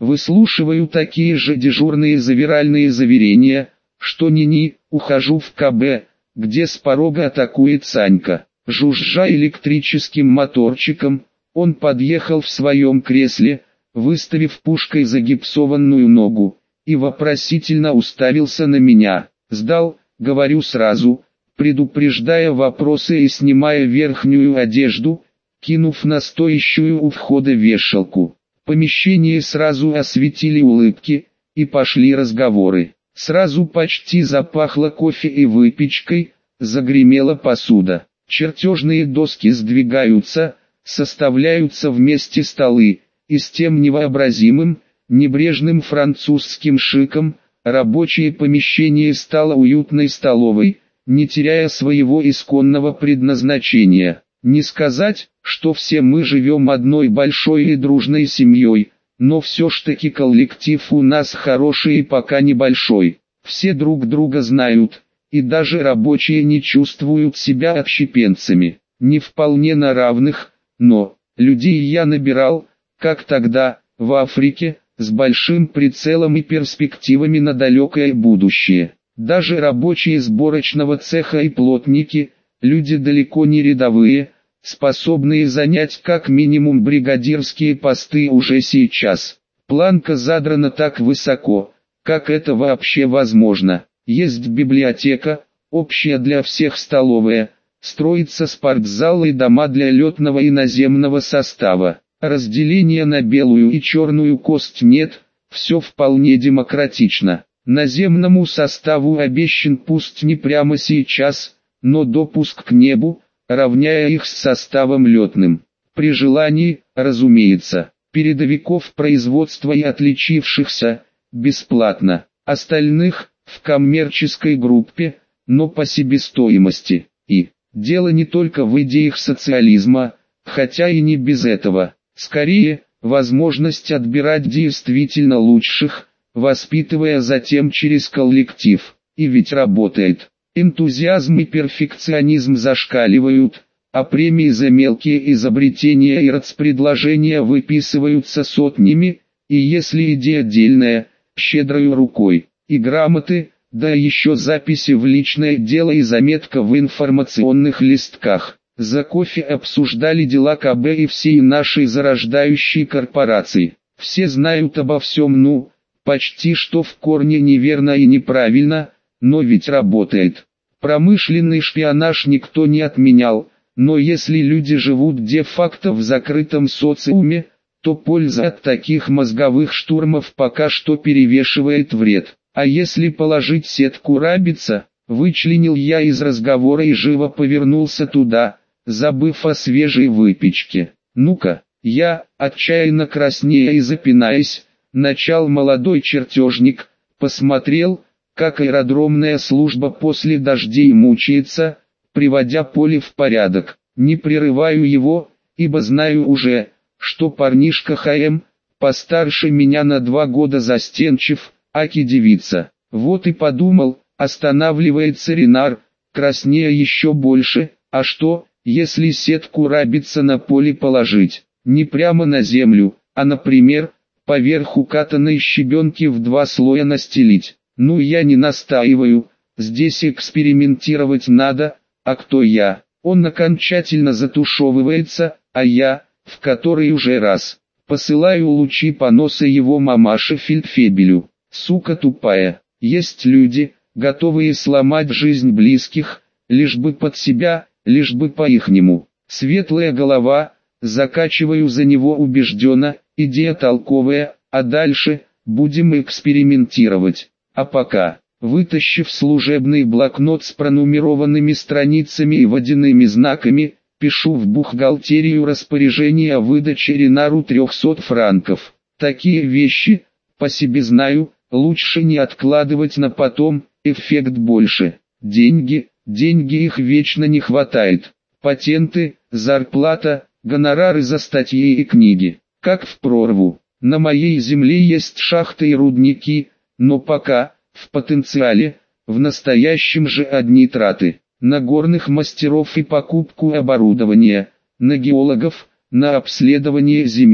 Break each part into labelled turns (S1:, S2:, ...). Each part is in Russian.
S1: выслушиваю такие же дежурные завиральные заверения, что ни-ни, ухожу в КБ, где с порога атакует Санька. Жужжа электрическим моторчиком, он подъехал в своем кресле, выставив пушкой загипсованную ногу, и вопросительно уставился на меня. «Сдал», говорю сразу, предупреждая вопросы и снимая верхнюю одежду, кинув на стоящую у входа вешалку. Помещение сразу осветили улыбки, и пошли разговоры. Сразу почти запахло кофе и выпечкой, загремела посуда. Чертежные доски сдвигаются, составляются вместе столы, и с тем невообразимым, небрежным французским шиком, рабочее помещение стало уютной столовой, не теряя своего исконного предназначения. Не сказать, что все мы живем одной большой и дружной семьей, но все ж таки коллектив у нас хороший и пока небольшой. Все друг друга знают, и даже рабочие не чувствуют себя отщепенцами. Не вполне на равных, но людей я набирал, как тогда, в Африке, с большим прицелом и перспективами на далекое будущее. Даже рабочие сборочного цеха и плотники, люди далеко не рядовые, способные занять как минимум бригадирские посты уже сейчас. Планка задрана так высоко, как это вообще возможно. Есть библиотека, общая для всех столовая, строится спортзал и дома для летного и наземного состава. Разделения на белую и черную кость нет, все вполне демократично. Наземному составу обещан пусть не прямо сейчас, но допуск к небу, равняя их с составом летным. При желании, разумеется, передовиков производства и отличившихся, бесплатно, остальных, в коммерческой группе, но по себестоимости. И, дело не только в идеях социализма, хотя и не без этого. Скорее, возможность отбирать действительно лучших, воспитывая затем через коллектив. И ведь работает. Энтузиазм и перфекционизм зашкаливают, а премии за мелкие изобретения и рацпредложения выписываются сотнями, и если идея дельная, щедрою рукой. И грамоты, да еще записи в личное дело и заметка в информационных листках. За кофе обсуждали дела КБ и всей нашей зарождающей корпорации. Все знают обо всем, почти что в корне неверно и неправильно, но ведь работает. Промышленный шпионаж никто не отменял, но если люди живут де-факто в закрытом социуме, то польза от таких мозговых штурмов пока что перевешивает вред. А если положить сетку рабица, вычленил я из разговора и живо повернулся туда, забыв о свежей выпечке. Ну-ка, я, отчаянно краснея и запинаясь, начал молодой чертежник, посмотрел, как аэродромная служба после дождей мучается, приводя поле в порядок. Не прерываю его, ибо знаю уже, что парнишка ХМ, постарше меня на 2 года застенчив, аки девица. Вот и подумал, останавливается Ренар, краснея еще больше, а что, если сетку рабица на поле положить, не прямо на землю, а например, поверх укатанной щебенки в 2 слоя настелить. Ну я не настаиваю, здесь экспериментировать надо, а кто я? Он окончательно затушевывается, а я, в который уже раз, посылаю лучи поноса его мамаше Фельдфебелю. Сука тупая, есть люди, готовые сломать жизнь близких, лишь бы под себя, лишь бы по-ихнему. Светлая голова, закачиваю за него убежденно, идея толковая, а дальше, будем экспериментировать. А пока, вытащив служебный блокнот с пронумерованными страницами и водяными знаками, пишу в бухгалтерию распоряжение о выдаче Ренару 300 франков. Такие вещи, по себе знаю, лучше не откладывать на потом, эффект больше. Деньги их вечно не хватает. Патенты, зарплата, гонорары за статьи и книги, как в прорву. На моей земле есть шахты и рудники, но пока, в потенциале, в настоящем же одни траты. На горных мастеров и покупку оборудования, на геологов, на обследование земель.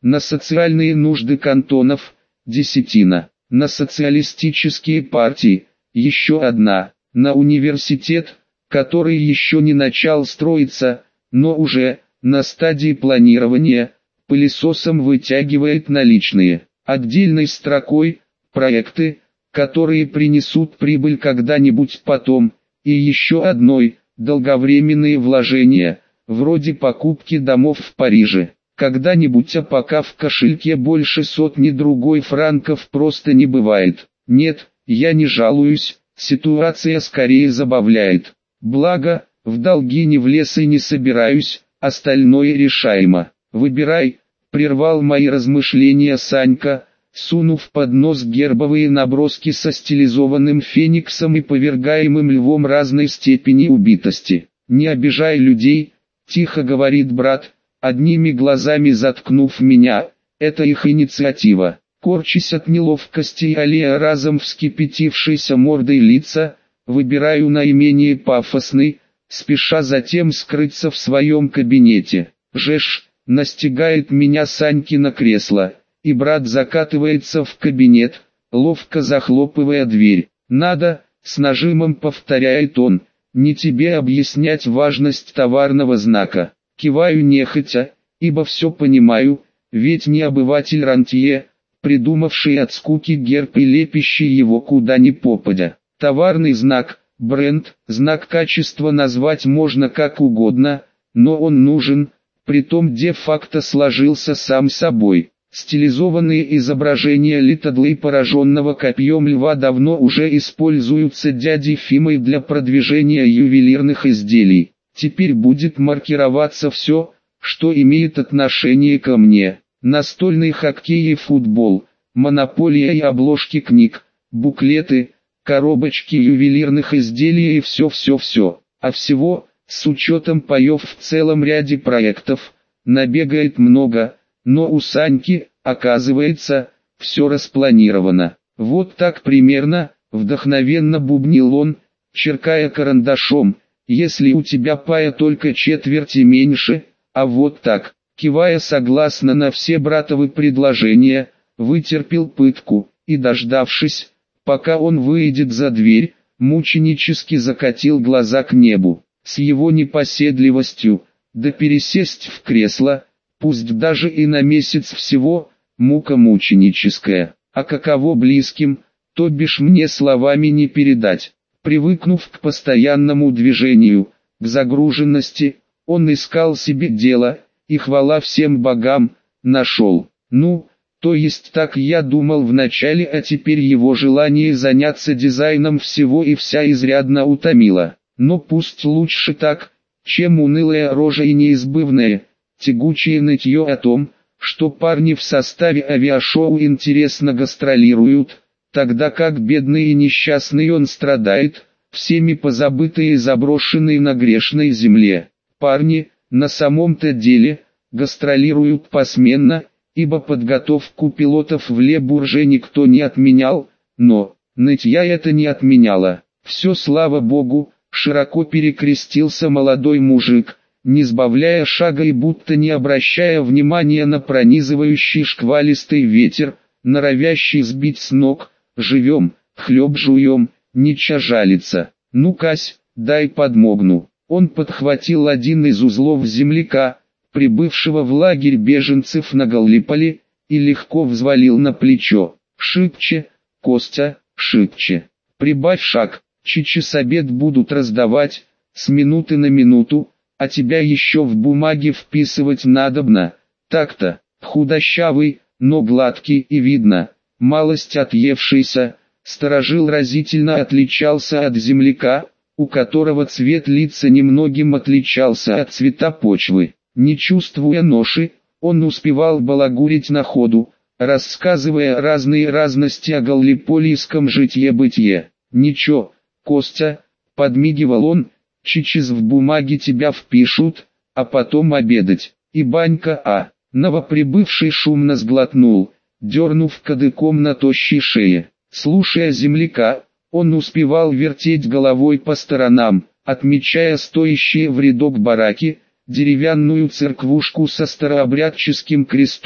S1: на социальные нужды кантонов – десятина, на социалистические партии – еще одна, на университет, который еще не начал строиться, но уже на стадии планирования, пылесосом вытягивает наличные, отдельной строкой – проекты, которые принесут прибыль когда-нибудь потом, и еще одной – долговременные вложения, вроде покупки домов в Париже. Когда-нибудь, а пока в кошельке больше сотни другой франков просто не бывает. Нет, я не жалуюсь, ситуация скорее забавляет. Благо, в долги не влез и не собираюсь, остальное решаемо. Выбирай, прервал мои размышления Санька, сунув под нос гербовые наброски со стилизованным фениксом и повергаемым львом разной степени убитости. Не обижай людей, тихо говорит брат, одними глазами заткнув меня, это их инициатива. Корчась от неловкости и аллея разом вскипятившейся мордой лица, выбираю наименее пафосный, спеша затем скрыться в своем кабинете. Жеш, настигает меня Санькино кресло, и брат закатывается в кабинет, ловко захлопывая дверь. Надо, с нажимом повторяет он, не тебе объяснять важность товарного знака. Киваю нехотя, ибо все понимаю, ведь не обыватель рантье, придумавший от скуки герб и лепящий его куда ни попадя. Товарный знак, бренд, знак качества назвать можно как угодно, но он нужен, притом де-факто сложился сам собой. Стилизованные изображения Литодлы пораженного копьем льва давно уже используются дядей Фимой для продвижения ювелирных изделий. Теперь будет маркироваться все, что имеет отношение ко мне. Настольный хоккей и футбол, монополия и обложки книг, буклеты, коробочки ювелирных изделий и все. А всего, с учетом паев в целом ряде проектов, набегает много, но у Саньки, оказывается, все распланировано. Вот так примерно, вдохновенно бубнил он, черкая карандашом. Если у тебя пая только четверти меньше, а вот так, кивая согласно на все братовы предложения, вытерпел пытку, и дождавшись, пока он выйдет за дверь, мученически закатил глаза к небу. С его непоседливостью, да пересесть в кресло, пусть даже и на месяц всего, мука мученическая, а каково близким, то бишь мне словами не передать. Привыкнув к постоянному движению, к загруженности, он искал себе дело, и хвала всем богам, нашел. Ну, то есть так я думал вначале, а теперь его желание заняться дизайном всего и вся изрядно утомило. Но пусть лучше так, чем унылая рожа и неизбывное, тягучее нытье о том, что парни в составе авиашоу интересно гастролируют, тогда как бедный и несчастный он страдает, всеми позабытый и заброшенный на грешной земле. Парни, на самом-то деле, гастролируют посменно, ибо подготовку пилотов в Ле-Бурже никто не отменял, но, нытья это не отменяло. Все слава богу, широко перекрестился молодой мужик, не сбавляя шага и будто не обращая внимания на пронизывающий шквалистый ветер, норовящий сбить с ног. Живем, хлеб жуем, нича жалится. Ну Кась, дай подмогну. Он подхватил один из узлов земляка, прибывшего в лагерь беженцев на Галлиполи, и легко взвалил на плечо. Шибче, Костя, шибче. Прибавь шаг, сейчас обед будут раздавать, с минуты на минуту, а тебя еще в бумаге вписывать надобно. Так-то, худощавый, но гладкий и видно. Малость отъевшийся, старожил разительно отличался от земляка, у которого цвет лица немногим отличался от цвета почвы. Не чувствуя ноши, он успевал балагурить на ходу, рассказывая разные разности о галлиполийском житье-бытие. «Ничего, Костя», — подмигивал он, — «чичиз в бумаге тебя впишут, а потом обедать». И банька новоприбывший шумно сглотнул, дернув кадыком на тощей шее. Слушая земляка, он успевал вертеть головой по сторонам, отмечая стоящие в рядок бараки, деревянную церквушку со старообрядческим крестом,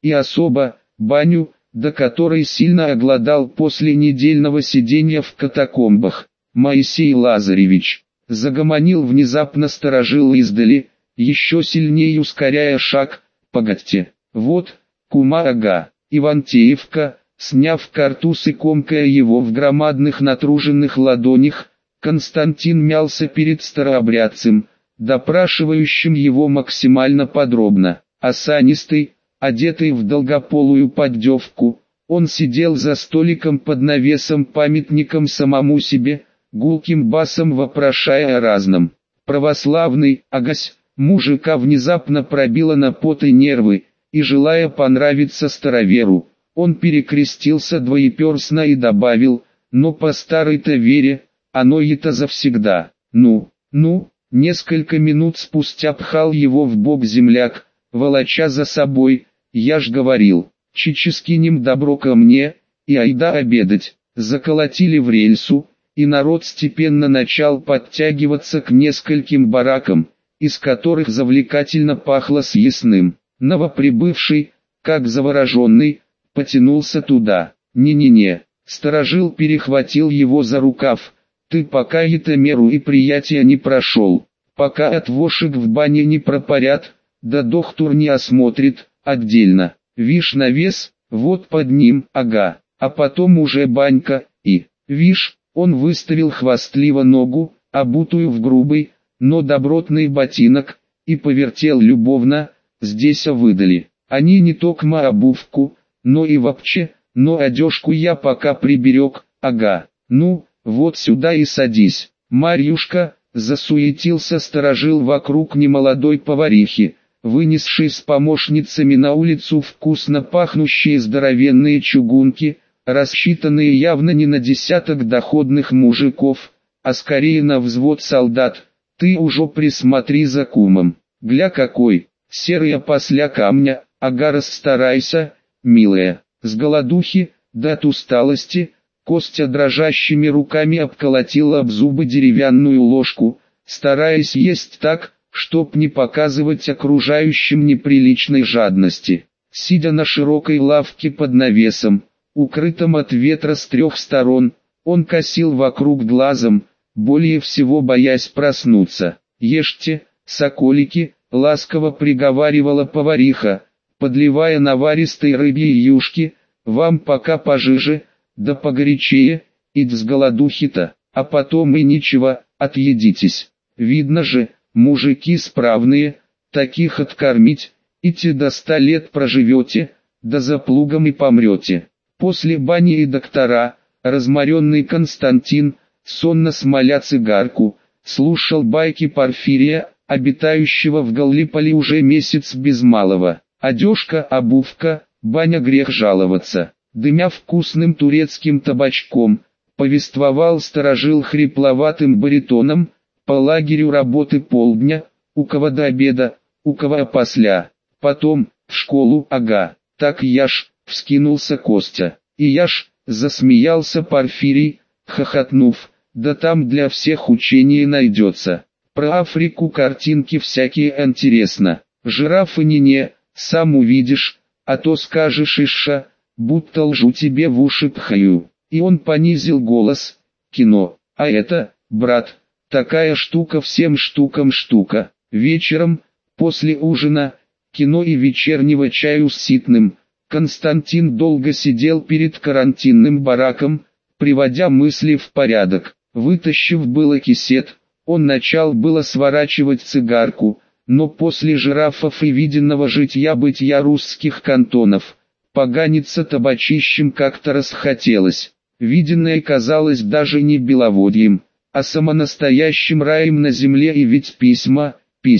S1: и особо, баню, до которой сильно оголодал после недельного сидения в катакомбах. Моисей Лазаревич, загомонил внезапно старожил издали, еще сильнее ускоряя шаг, погодьте, вот, кума ага, Ивантеевка, сняв картуз и комкая его в громадных натруженных ладонях, Константин мялся перед старообрядцем, допрашивающим его максимально подробно. Осанистый, одетый в долгополую поддевку, он сидел за столиком под навесом-памятником самому себе, гулким басом вопрошая о разном. Православный, агась, мужика внезапно пробило на пот и нервы, и желая понравиться староверу, он перекрестился двоеперстно и добавил, но по старой-то вере, оно и-то завсегда. Ну, несколько минут спустя пхал его в бок земляк, волоча за собой, я ж говорил, чичи скинем добро ко мне, и айда обедать. Заколотили в рельсу, и народ степенно начал подтягиваться к нескольким баракам, из которых завлекательно пахло съестным. Новоприбывший, как завороженный, потянулся туда. «Не-не-не», сторожил перехватил его за рукав, «ты пока это меру и приятия не прошел, пока от вошек в бане не пропарят, да доктор не осмотрит, отдельно, вишь навес, вот под ним, ага, а потом уже банька, и, вишь». Он выставил хвастливо ногу, обутую в грубый, но добротный ботинок, и повертел любовно, здесь выдали. Они не токмо обувку, но и вообще, но одежку я пока приберег, ага. Ну, вот сюда и садись. Марьюшка, засуетился сторожил вокруг немолодой поварихи, вынесшей с помощницами на улицу вкусно пахнущие здоровенные чугунки, рассчитанные явно не на десяток доходных мужиков, а скорее на взвод солдат. Ты уже присмотри за кумом. Гля какой, серый после камня, ага расстарайся, милая. С голодухи, да от усталости, Костя дрожащими руками обколотила об зубы деревянную ложку, стараясь есть так, чтоб не показывать окружающим неприличной жадности. Сидя на широкой лавке под навесом, укрытым от ветра с трех сторон, он косил вокруг глазом, более всего боясь проснуться. «Ешьте, соколики», — ласково приговаривала повариха, подливая наваристой рыбьей юшки, «вам пока пожиже, да погорячее, ид с голодухи-то, а потом и ничего, отъедитесь. Видно же, мужики справные, таких откормить, идти до 100 лет проживете, да за плугом и помрете». После бани и доктора, разморенный Константин, сонно смоля цигарку, слушал байки Порфирия, обитающего в Галлиполе уже месяц без малого. Одежка, обувка, баня грех жаловаться. Дымя вкусным турецким табачком, повествовал сторожил хрипловатым баритоном, по лагерю работы полдня, у кого до обеда, у кого опосля. Потом, в школу, ага, так я ж, вскинулся Костя. И я ж, засмеялся Порфирий, хохотнув, да там для всех учение найдется. Про Африку картинки всякие интересно. Жирафы не, сам увидишь, а то скажешь иша, будто лжу тебе в уши пхаю. И он понизил голос, кино, а это, брат, такая штука всем штукам штука. Вечером, после ужина, кино и вечернего чаю с ситным, Константин долго сидел перед карантинным бараком, приводя мысли в порядок. Вытащив было кисет, он начал было сворачивать цигарку, но после жирафов и виденного житья-бытия русских кантонов, поганиться табачищем как-то расхотелось. Виденное казалось даже не беловодьем, а самонастоящим раем на земле, и ведь письма,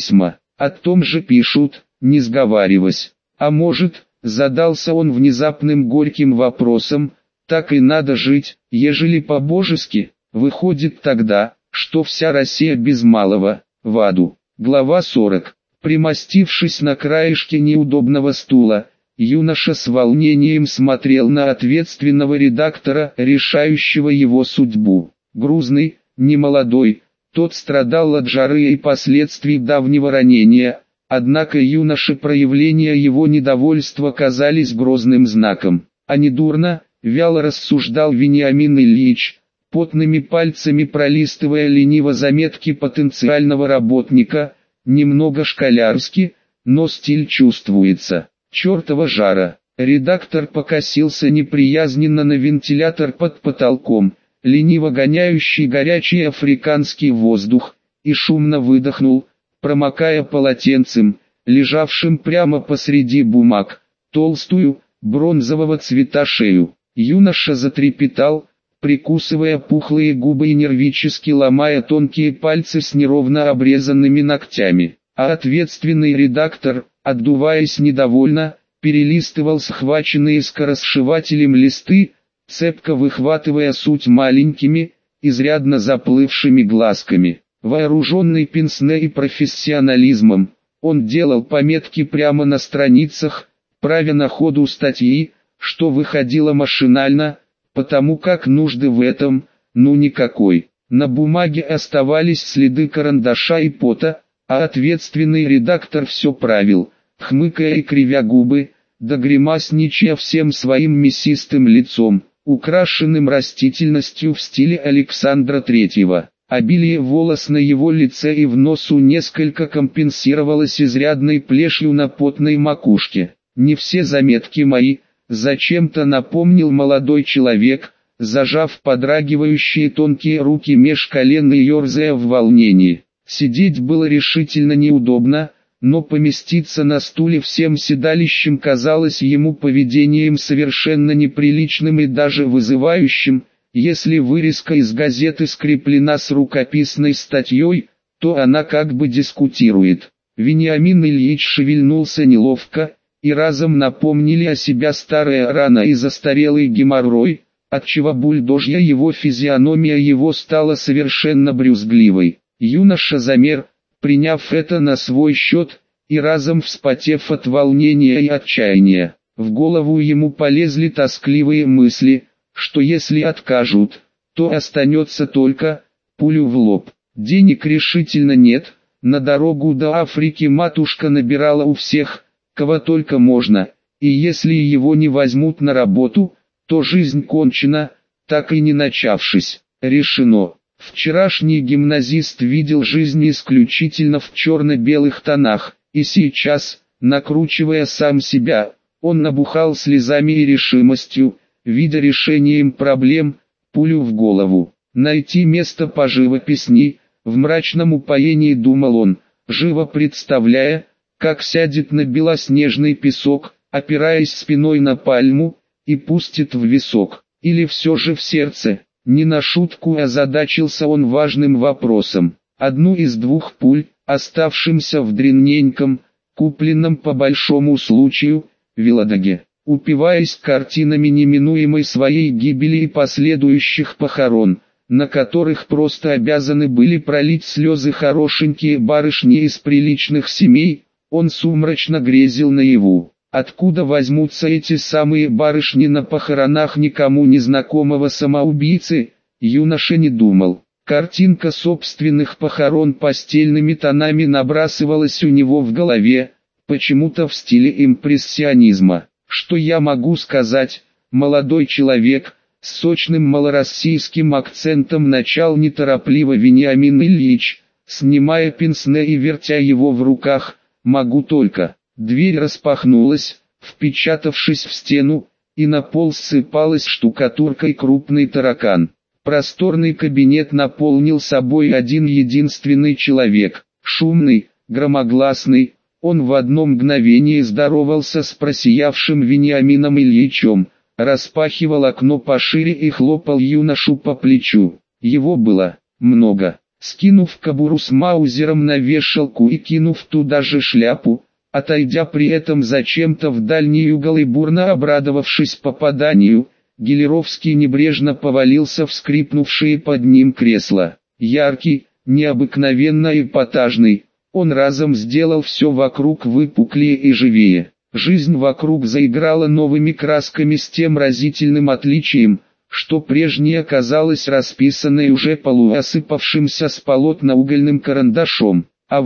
S1: о том же пишут, не сговариваясь. А может, задался он внезапным горьким вопросом, так и надо жить, ежели по-божески, выходит тогда, что вся Россия без малого, в аду. Глава 40. Примостившись на краешке неудобного стула, юноша с волнением смотрел на ответственного редактора, решающего его судьбу. Грузный, немолодой, тот страдал от жары и последствий давнего ранения, Однако юноше проявления его недовольства казались грозным знаком. «А недурно», — вяло рассуждал Вениамин Ильич, потными пальцами пролистывая лениво заметки потенциального работника, немного школярски, но стиль чувствуется. Чёртова жара. Редактор покосился неприязненно на вентилятор под потолком, лениво гоняющий горячий африканский воздух, и шумно выдохнул, промокая полотенцем, лежавшим прямо посреди бумаг, толстую, бронзового цвета шею. Юноша затрепетал, прикусывая пухлые губы и нервически ломая тонкие пальцы с неровно обрезанными ногтями. А ответственный редактор, отдуваясь недовольно, перелистывал схваченные скоросшивателем листы, цепко выхватывая суть маленькими, изрядно заплывшими глазками. Вооруженный пенсне и профессионализмом, он делал пометки прямо на страницах, правя на ходу статьи, что выходило машинально, потому как нужды в этом, никакой. На бумаге оставались следы карандаша и пота, а ответственный редактор все правил, хмыкая и кривя губы, да гримасничая всем своим мясистым лицом, украшенным растительностью в стиле Александра Третьего. Обилие волос на его лице и в носу несколько компенсировалось изрядной плешью на потной макушке. «Не все заметки мои», — зачем-то напомнил молодой человек, зажав подрагивающие тонкие руки меж колен и ерзая в волнении. Сидеть было решительно неудобно, но поместиться на стуле всем седалищем казалось ему поведением совершенно неприличным и даже вызывающим. Если вырезка из газеты скреплена с рукописной статьей, то она как бы дискутирует. Вениамин Ильич шевельнулся неловко, и разом напомнили о себя старая рана и застарелый геморрой, отчего бульдожья его физиономия его стала совершенно брюзгливой. Юноша замер, приняв это на свой счет, и разом вспотев от волнения и отчаяния. В голову ему полезли тоскливые мысли, что если откажут, то останется только пулю в лоб. Денег решительно нет, на дорогу до Африки матушка набирала у всех, кого только можно, и если его не возьмут на работу, то жизнь кончена, так и не начавшись. Решено. Вчерашний гимназист видел жизнь исключительно в черно-белых тонах, и сейчас, накручивая сам себя, он набухал слезами и решимостью, видя решением проблем, пулю в голову. Найти место поживописней, в мрачном упоении думал он, живо представляя, как сядет на белоснежный песок, опираясь спиной на пальму, и пустит в висок, или все же в сердце. Не на шутку озадачился он важным вопросом. Одну из двух пуль, оставшимся в древненьком, купленном по большому случаю, Виладоге, упиваясь картинами неминуемой своей гибели и последующих похорон, на которых просто обязаны были пролить слезы хорошенькие барышни из приличных семей, он сумрачно грезил наяву. Откуда возьмутся эти самые барышни на похоронах никому незнакомого самоубийцы, юноша не думал. Картинка собственных похорон постельными тонами набрасывалась у него в голове, почему-то в стиле импрессионизма. Что я могу сказать, молодой человек, с сочным малороссийским акцентом начал неторопливо Вениамин Ильич, снимая пенсне и вертя его в руках, могу только. Дверь распахнулась, впечатавшись в стену, и на пол сыпалась штукатуркой крупный таракан. Просторный кабинет наполнил собой один единственный человек, шумный, громогласный. Он в одно мгновение здоровался с просиявшим Вениамином Ильичем, распахивал окно пошире и хлопал юношу по плечу. Его было много. Скинув кобуру с маузером на вешалку и кинув туда же шляпу, отойдя при этом зачем-то в дальний угол и бурно обрадовавшись попаданию, Гелеровский небрежно повалился в скрипнувшие под ним кресла. Яркий, необыкновенно эпатажный, он разом сделал все вокруг выпуклее и живее. Жизнь вокруг заиграла новыми красками с тем разительным отличием, что прежняя казалась расписанной уже полуосыпавшимся с полотна угольным карандашом. «А вы,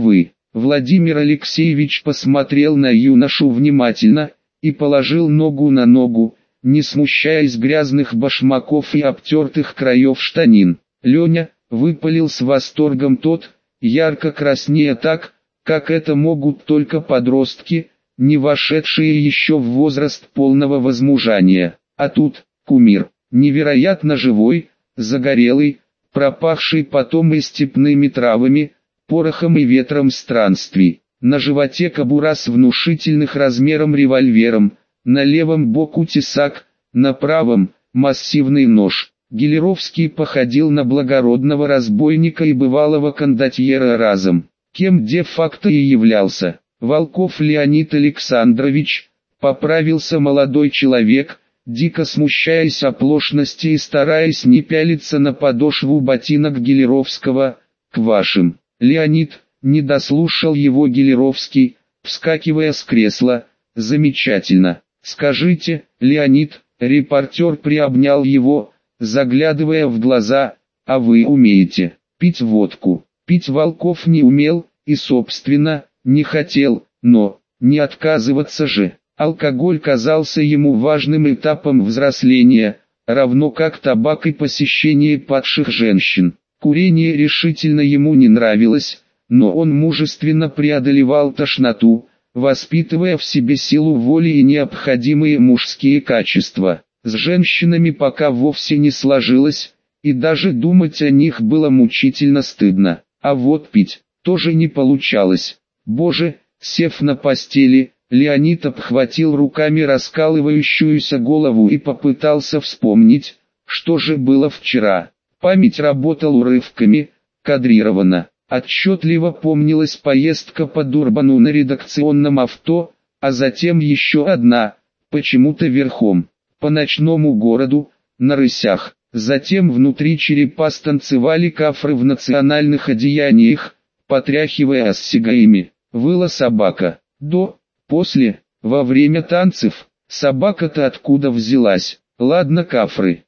S1: Владимир Алексеевич посмотрел на юношу внимательно и положил ногу на ногу, не смущаясь грязных башмаков и обтертых краев штанин. «Леня», — выпалил с восторгом тот, ярко краснея так, как это могут только подростки, не вошедшие еще в возраст полного возмужания. А тут, кумир, невероятно живой, загорелый, пропахший потом и степными травами, порохом и ветром странствий. На животе кобура с внушительных размером револьвером, на левом боку тесак, на правом – массивный нож. Гелеровский походил на благородного разбойника и бывалого кондотьера разом, кем де-факто и являлся. Волков Леонид Александрович, поправился молодой человек, дико смущаясь оплошности и стараясь не пялиться на подошву ботинок Гелеровского, к вашим. Леонид, не дослушал его Гелеровский, вскакивая с кресла, замечательно. Скажите, Леонид, репортер приобнял его, заглядывая в глаза, а вы умеете пить водку? Пить Волков не умел, и собственно, не хотел, но, не отказываться же. Алкоголь казался ему важным этапом взросления, равно как табак и посещение падших женщин. Курение решительно ему не нравилось, но он мужественно преодолевал тошноту, воспитывая в себе силу воли и необходимые мужские качества. С женщинами пока вовсе не сложилось, и даже думать о них было мучительно стыдно. А вот пить тоже не получалось. Боже, сев на постели, Леонид обхватил руками раскалывающуюся голову и попытался вспомнить, что же было вчера. Память работала урывками, кадрирована. Отчетливо помнилась поездка по Дурбану на редакционном авто, а затем еще одна, почему-то верхом, по ночному городу, на рысях. Затем внутри черепа станцевали кафры в национальных одеяниях, потряхивая осьгаями. Выла собака. До, после, во время танцев, собака-то откуда взялась? Ладно кафры.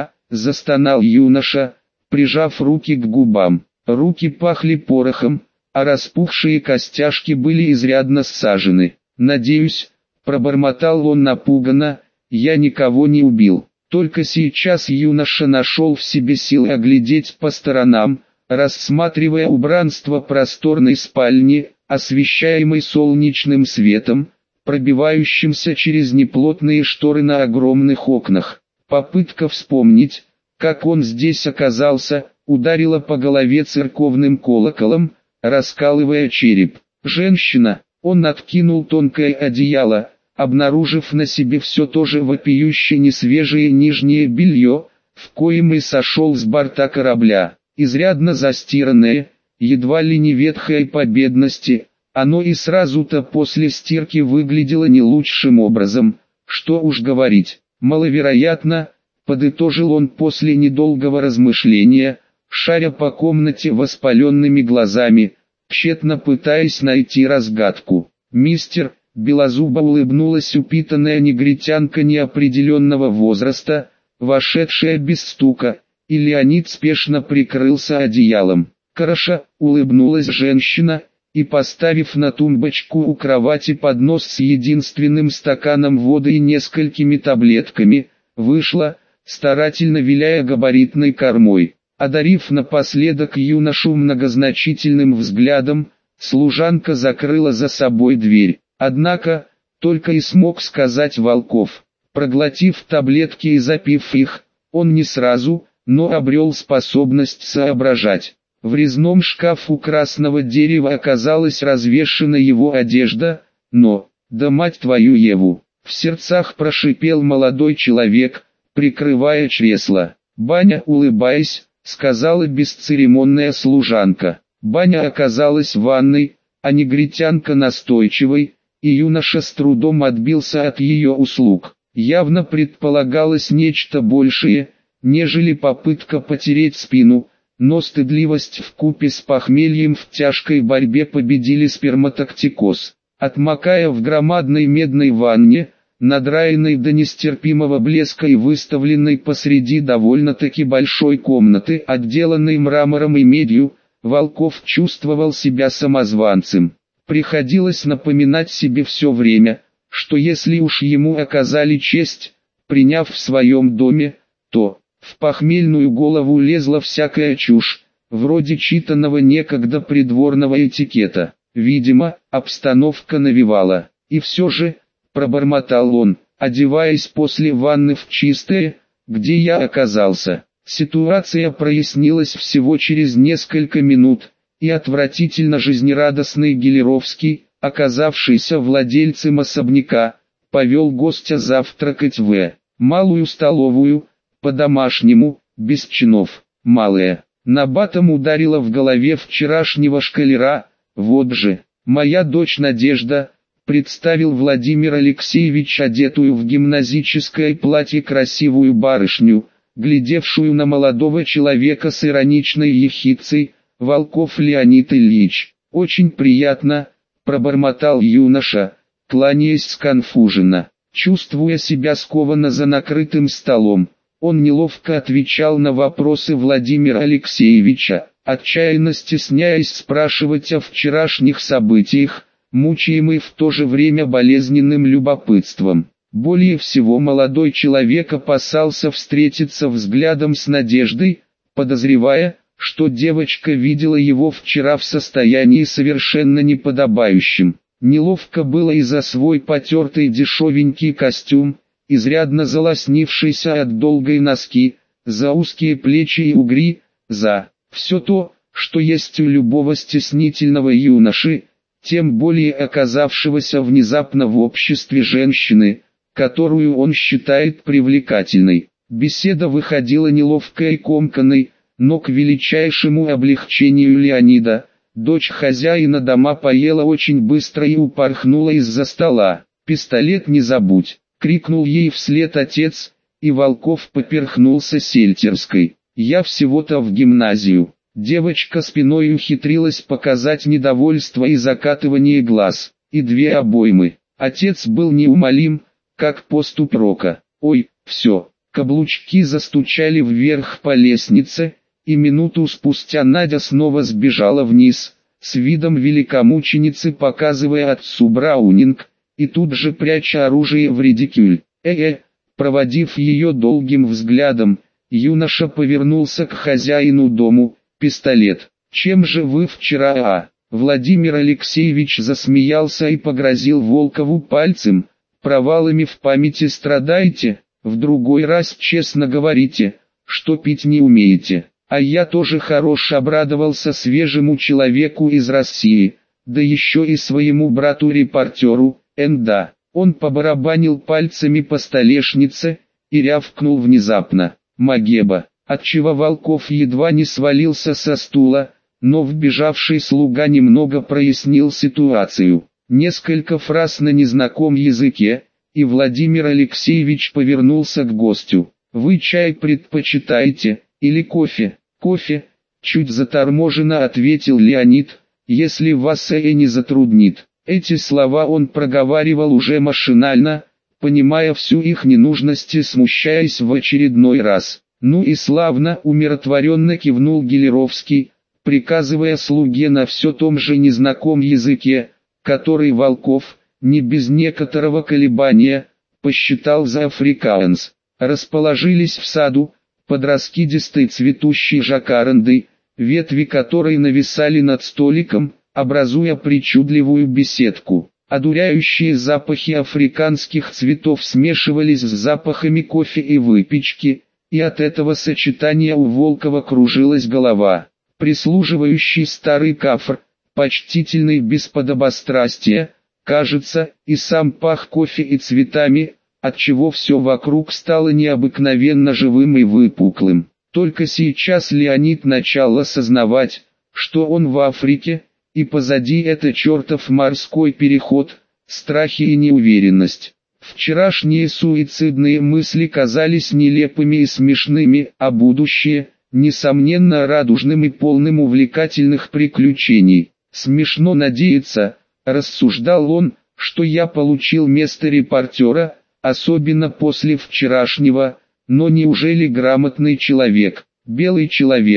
S1: Застонал юноша, прижав руки к губам. Руки пахли порохом, а распухшие костяшки были изрядно ссажены. «Надеюсь», — пробормотал он напуганно, — «я никого не убил». Только сейчас юноша нашел в себе силы оглядеть по сторонам, рассматривая убранство просторной спальни, освещаемой солнечным светом, пробивающимся через неплотные шторы на огромных окнах. Попытка вспомнить, как он здесь оказался, ударила по голове церковным колоколом, раскалывая череп. Женщина, он откинул тонкое одеяло, обнаружив на себе все то же вопиюще несвежее нижнее белье, в коем и сошел с борта корабля. Изрядно застиранное, едва ли не ветхое по бедности, оно и сразу-то после стирки выглядело не лучшим образом, что уж говорить. Маловероятно, подытожил он после недолгого размышления, шаря по комнате воспаленными глазами, тщетно пытаясь найти разгадку. «Мистер», — белозубо улыбнулась упитанная негритянка неопределенного возраста, вошедшая без стука, и Леонид спешно прикрылся одеялом. «Хорошо», — улыбнулась женщина, и, поставив на тумбочку у кровати поднос с единственным стаканом воды и несколькими таблетками, вышла, старательно виляя габаритной кормой. Одарив напоследок юношу многозначительным взглядом, служанка закрыла за собой дверь. Однако, только и смог сказать Волков. Проглотив таблетки и запив их, он не сразу, но обрел способность соображать. В резном шкафу красного дерева оказалась развешена его одежда, но, да мать твою Еву, в сердцах прошипел молодой человек, прикрывая чресло. «Баня», улыбаясь, сказала бесцеремонная служанка. Баня оказалась ванной, а негритянка настойчивой, и юноша с трудом отбился от ее услуг. Явно предполагалось нечто большее, нежели попытка потереть спину, но стыдливость вкупе с похмельем в тяжкой борьбе победили сперматоксикоз. Отмокая в громадной медной ванне, надраенной до нестерпимого блеска и выставленной посреди довольно-таки большой комнаты, отделанной мрамором и медью, Волков чувствовал себя самозванцем. Приходилось напоминать себе все время, что если уж ему оказали честь, приняв в своем доме, то в похмельную голову лезла всякая чушь, вроде читанного некогда придворного этикета. Видимо, обстановка навевала. И все же, пробормотал он, одеваясь после ванны в чистое, где я оказался. Ситуация прояснилась всего через несколько минут, и отвратительно жизнерадостный Гелеровский, оказавшийся владельцем особняка, повел гостя завтракать в малую столовую, по-домашнему, без чинов. Малая, набатом ударила в голове вчерашнего шкалера. Вот же, моя дочь Надежда, представил Владимир Алексеевич одетую в гимназическое платье красивую барышню, глядевшую на молодого человека с ироничной ехидцей. Волков Леонид Ильич. Очень приятно, пробормотал юноша, кланяясь сконфуженно. Чувствуя себя скованно за накрытым столом, он неловко отвечал на вопросы Владимира Алексеевича, отчаянно стесняясь спрашивать о вчерашних событиях, мучаемый в то же время болезненным любопытством. Более всего молодой человек опасался встретиться взглядом с Надеждой, подозревая, что девочка видела его вчера в состоянии совершенно неподобающем. Неловко было и за свой потертый дешевенький костюм, изрядно залоснившийся от долгой носки, за узкие плечи и угри, за все то, что есть у любого стеснительного юноши, тем более оказавшегося внезапно в обществе женщины, которую он считает привлекательной. Беседа выходила неловкой и комканной, но к величайшему облегчению Леонида, дочь хозяина дома поела очень быстро и упорхнула из-за стола. «Пистолет не забудь!» — крикнул ей вслед отец, и Волков поперхнулся сельтерской. «Я всего-то в гимназию». Девочка спиной ухитрилась показать недовольство и закатывание глаз, и 2 обоймы. Отец был неумолим, как поступ рока. «Ой, все!» Каблучки застучали вверх по лестнице, и минуту спустя Надя снова сбежала вниз, с видом великомученицы показывая отцу Браунинг, и тут же пряча оружие в редикюль. Проводив ее долгим взглядом, юноша повернулся к хозяину дому. «Пистолет. Чем же вы вчера, Владимир Алексеевич засмеялся и погрозил Волкову пальцем. «Провалами в памяти страдаете? В другой раз честно говорите, что пить не умеете». А я тоже хорош, обрадовался свежему человеку из России, да еще и своему брату-репортеру. Да, он побарабанил пальцами по столешнице и рявкнул внезапно: «Магеба!», отчего Волков едва не свалился со стула, но вбежавший слуга немного прояснил ситуацию. Несколько фраз на незнакомом языке, и Владимир Алексеевич повернулся к гостю. «Вы чай предпочитаете, или кофе?» «Кофе», — чуть заторможенно ответил Леонид, «если вас не затруднит». Эти слова он проговаривал уже машинально, понимая всю их ненужность и смущаясь в очередной раз. «Ну и славно», — умиротворенно кивнул Гелеровский, приказывая слуге на все том же незнакомом языке, который Волков, не без некоторого колебания, посчитал за африкаанс. Расположились в саду, под раскидистой цветущей жаккарандой, ветви которой нависали над столиком, образуя причудливую беседку. Одуряющие запахи африканских цветов смешивались с запахами кофе и выпечки, и от этого сочетания у Волкова кружилась голова. Прислуживающий старый кафр, почтительный без подобострастия, кажется, и сам пах кофе и цветами, отчего все вокруг стало необыкновенно живым и выпуклым. Только сейчас Леонид начал осознавать, что он в Африке, и позади это чертов морской переход, страхи и неуверенность. Вчерашние суицидные мысли казались нелепыми и смешными, а будущее, несомненно, радужным и полным увлекательных приключений. «Смешно надеяться», — рассуждал он, — «что я получил место репортера, особенно после вчерашнего, но неужели грамотный человек, белый человек,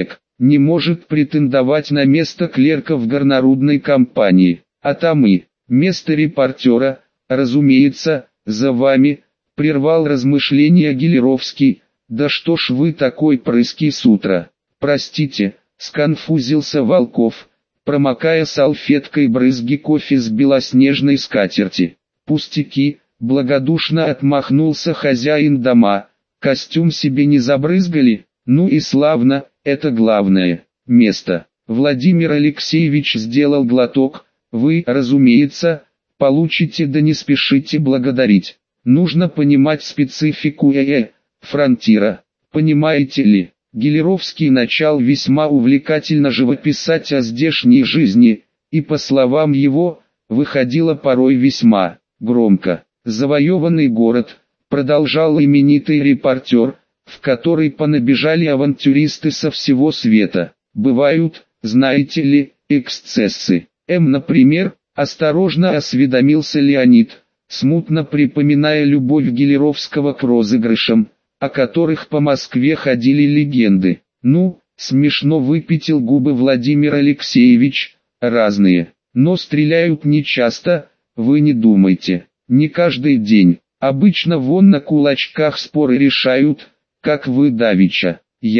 S1: не может претендовать на место клерка в горнорудной компании. А там и место репортера, разумеется, за вами, прервал размышления Гелеровский. Да что ж вы такой прыский с утра? Простите, сконфузился Волков, промокая салфеткой брызги кофе с белоснежной скатерти. Пустяки, благодушно отмахнулся хозяин дома. Костюм себе не забрызгали? Ну и славно, это главное. Место. Владимир Алексеевич сделал глоток. Вы, разумеется, получите, да не спешите благодарить. Нужно понимать специфику фронтира. Понимаете ли, Гелеровский начал весьма увлекательно живописать о здешней жизни, и по словам его, выходило порой весьма громко. Завоеванный город, продолжал именитый репортер, в который понабежали авантюристы со всего света. Бывают, знаете ли, эксцессы. Например, осторожно осведомился Леонид, смутно припоминая любовь Гелеровского к розыгрышам, о которых по Москве ходили легенды. Ну, смешно выпятил губы Владимир Алексеевич, разные, но стреляют не часто, вы не думайте, не каждый день. Обычно вон на кулачках споры решают, как вы давеча.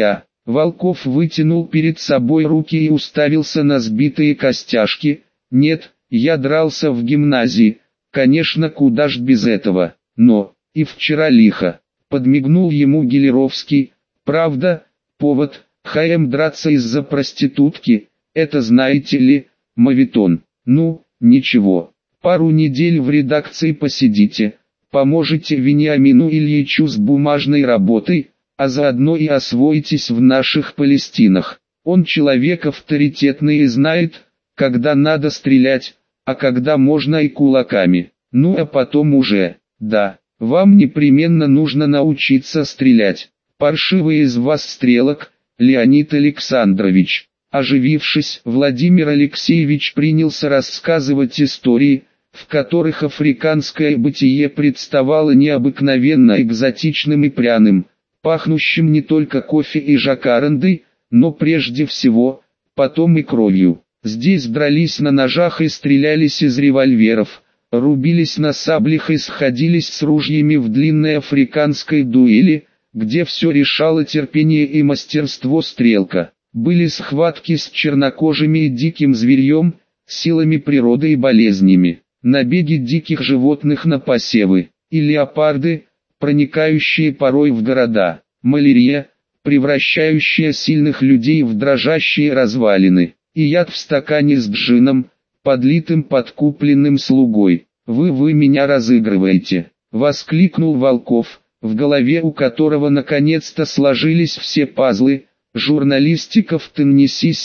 S1: Волков вытянул перед собой руки и уставился на сбитые костяшки. Нет, я дрался в гимназии, конечно, куда ж без этого, но, и вчера лихо, подмигнул ему Гелеровский. Правда, повод, драться из-за проститутки, это знаете ли, моветон. Ну, ничего, пару недель в редакции посидите. Поможете Вениамину Ильичу с бумажной работой, а заодно и освоитесь в наших Палестинах. Он человек авторитетный и знает, когда надо стрелять, а когда можно и кулаками. Ну а потом уже, да, вам непременно нужно научиться стрелять. Паршивый из вас стрелок, Леонид Александрович. Оживившись, Владимир Алексеевич принялся рассказывать истории, в которых африканское бытие представало необыкновенно экзотичным и пряным, пахнущим не только кофе и жаккарандой, но прежде всего, потом и кровью. Здесь дрались на ножах и стрелялись из револьверов, рубились на саблях и сходились с ружьями в длинной африканской дуэли, где все решало терпение и мастерство стрелка. Были схватки с чернокожими и диким зверьем, силами природы и болезнями. Набеги диких животных на посевы, и леопарды, проникающие порой в города, малярия, превращающая сильных людей в дрожащие развалины, и яд в стакане с джином, подлитым подкупленным слугой. Вы меня разыгрываете», — воскликнул Волков, в голове у которого наконец-то сложились все пазлы. «Журналистика в Теннесси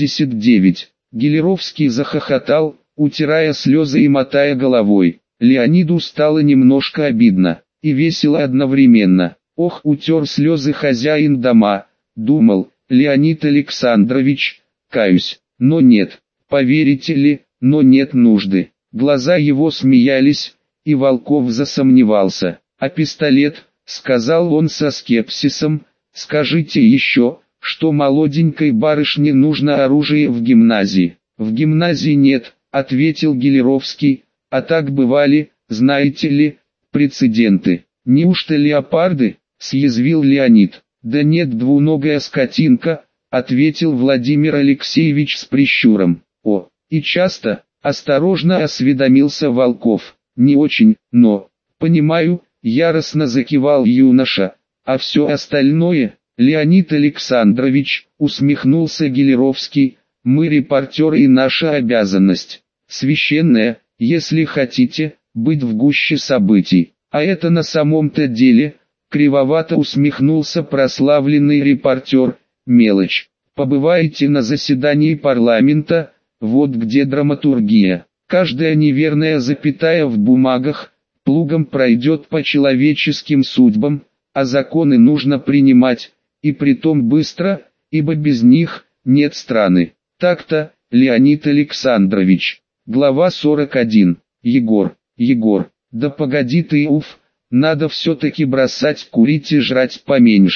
S1: 79. Гелеровский захохотал, утирая слезы и мотая головой. Леониду стало немножко обидно, и весело одновременно. Ох, утер слезы хозяин дома, думал, Леонид Александрович, каюсь, но нет, поверите ли, но нет нужды. Глаза его смеялись, и Волков засомневался. А пистолет, сказал он со скепсисом, скажите еще, что молоденькой барышне нужно оружие в гимназии. В гимназии нет, ответил Гелеровский, а так бывали, знаете ли, прецеденты. Неужто леопарды, съязвил Леонид. Да нет, двуногая скотинка, ответил Владимир Алексеевич с прищуром. О, и часто, осторожно осведомился Волков. Не очень, но, понимаю, яростно закивал юноша, а все остальное, Леонид Александрович, усмехнулся Гелеровский, мы репортеры и наша обязанность, священная, если хотите, быть в гуще событий, а это на самом-то деле, кривовато усмехнулся прославленный репортер, мелочь, побываете на заседании парламента, вот где драматургия, каждая неверная запятая в бумагах, плугом пройдет по человеческим судьбам, а законы нужно принимать, и притом быстро, ибо без них нет страны. Так-то, Леонид Александрович. Глава 41. Егор, да погоди ты, надо все-таки бросать курить и жрать поменьше.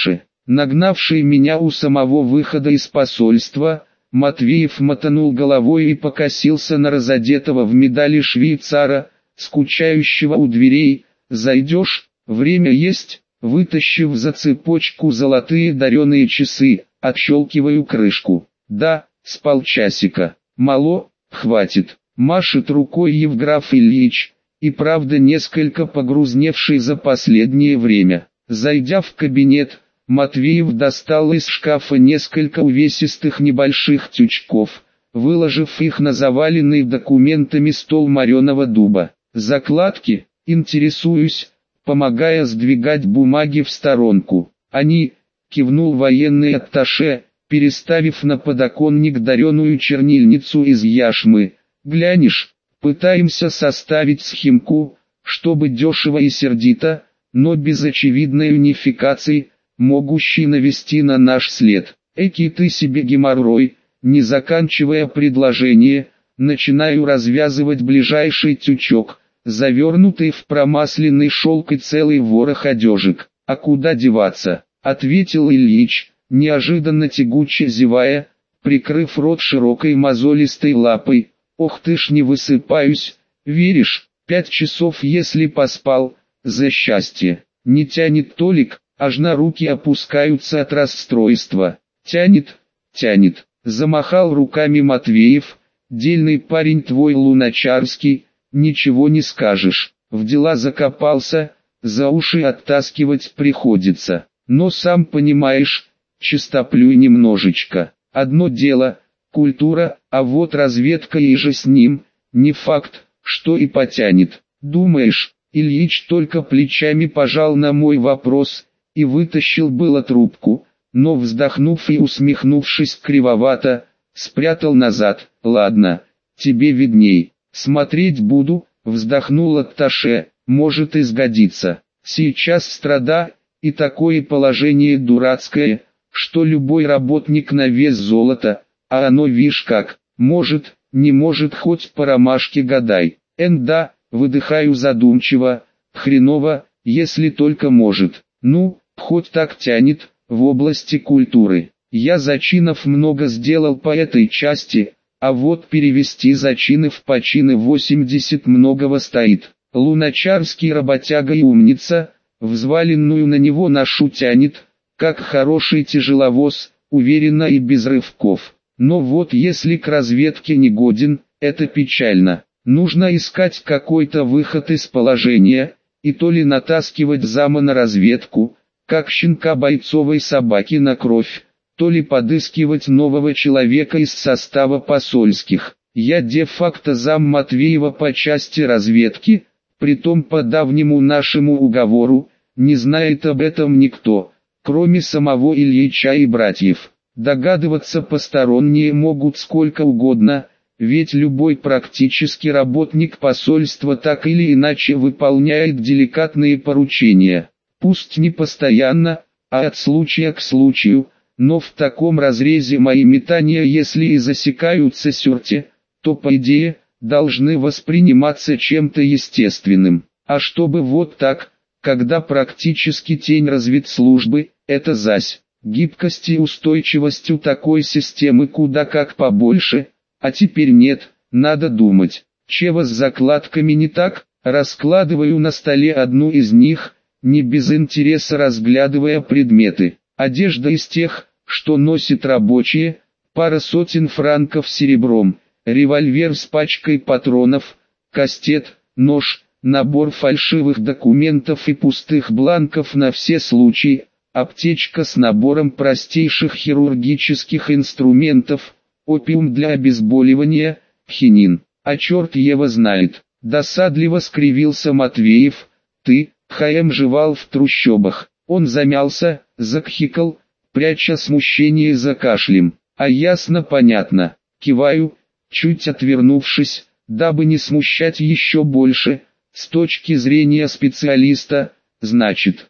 S1: нагнавший меня у самого выхода из посольства. Матвеев мотанул головой и покосился на разодетого в медали швейцара, скучающего у дверей. «Зайдешь? Время есть». Вытащив за цепочку золотые дареные часы, отщелкиваю крышку. «Да, с полчасика. Мало, хватит», — машет рукой Евграф Ильич, и правда несколько погрузневший за последнее время. Зайдя в кабинет, Матвеев достал из шкафа несколько увесистых небольших тючков, выложив их на заваленный документами стол мореного дуба. «Закладки?» — интересуюсь, помогая сдвигать бумаги в сторонку. «Они», — кивнул военный атташе, переставив на подоконник дареную чернильницу из яшмы. «Глянешь, пытаемся составить схемку, чтобы дешево и сердито, но без очевидной унификации, могущей навести на наш след. Эки ты себе геморрой». Не заканчивая предложение, начинаю развязывать ближайший тючок, завернутый в промасленный шелк и целый ворох одежек. «А куда деваться?» — ответил Ильич, неожиданно тягуче зевая, прикрыв рот широкой мозолистой лапой. «Ох ты ж, не высыпаюсь, веришь, 5 часов если поспал, за счастье. Не тянет Толик, аж на руки опускаются от расстройства. Тянет, тянет». Замахал руками Матвеев. «Дельный парень твой Луначарский, ничего не скажешь. В дела закопался, за уши оттаскивать приходится. Но сам понимаешь, чистоплюй немножечко. Одно дело, культура, а вот разведка и же с ним, не факт, что и потянет. Думаешь?» Ильич только плечами пожал на мой вопрос, и вытащил было трубку, но вздохнув и усмехнувшись кривовато, спрятал назад. «Ладно, тебе видней. Смотреть буду», — вздохнул атташе, — «может и сгодится. Сейчас страда, и такое положение дурацкое, что любой работник на вес золота, а оно вишь как, может, не может, хоть по ромашке гадай. Да, выдыхаю задумчиво, хреново, если только может. Ну, хоть так тянет». В области культуры я зачинов много сделал по этой части, а вот перевести зачины в почины 80 многого стоит. Луначарский работяга и умница, взваленную на него ношу тянет, как хороший тяжеловоз, уверенно и без рывков. Но вот если к разведке не годен, это печально. Нужно искать какой-то выход из положения, и то ли натаскивать зама на разведку, как щенка бойцовой собаки на кровь, то ли подыскивать нового человека из состава посольских. Я де-факто зам Матвеева по части разведки, притом по давнему нашему уговору, не знает об этом никто, кроме самого Ильича и братьев. Догадываться посторонние могут сколько угодно, ведь любой практически работник посольства так или иначе выполняет деликатные поручения. Пусть не постоянно, а от случая к случаю, но в таком разрезе мои метания, если и засекаются сюрте, то по идее, должны восприниматься чем-то естественным. А чтобы вот так, когда практически тень разведслужбы, это зась. Гибкость и устойчивость у такой системы куда как побольше, а теперь нет, надо думать. Чего с закладками не так? Раскладываю на столе одну из них, не без интереса разглядывая предметы. Одежда из тех, что носят рабочие, пара сотен франков серебром, револьвер с пачкой патронов, кастет, нож, набор фальшивых документов и пустых бланков на все случаи, аптечка с набором простейших хирургических инструментов, опиум для обезболивания, хинин. А черт его знает, досадливо скривился Матвеев. «Ты, ХМ, жевал в трущобах». Он замялся, закхикал, пряча смущение за кашлем. «А ясно, понятно». Киваю, чуть отвернувшись, дабы не смущать еще больше. С точки зрения специалиста, значит,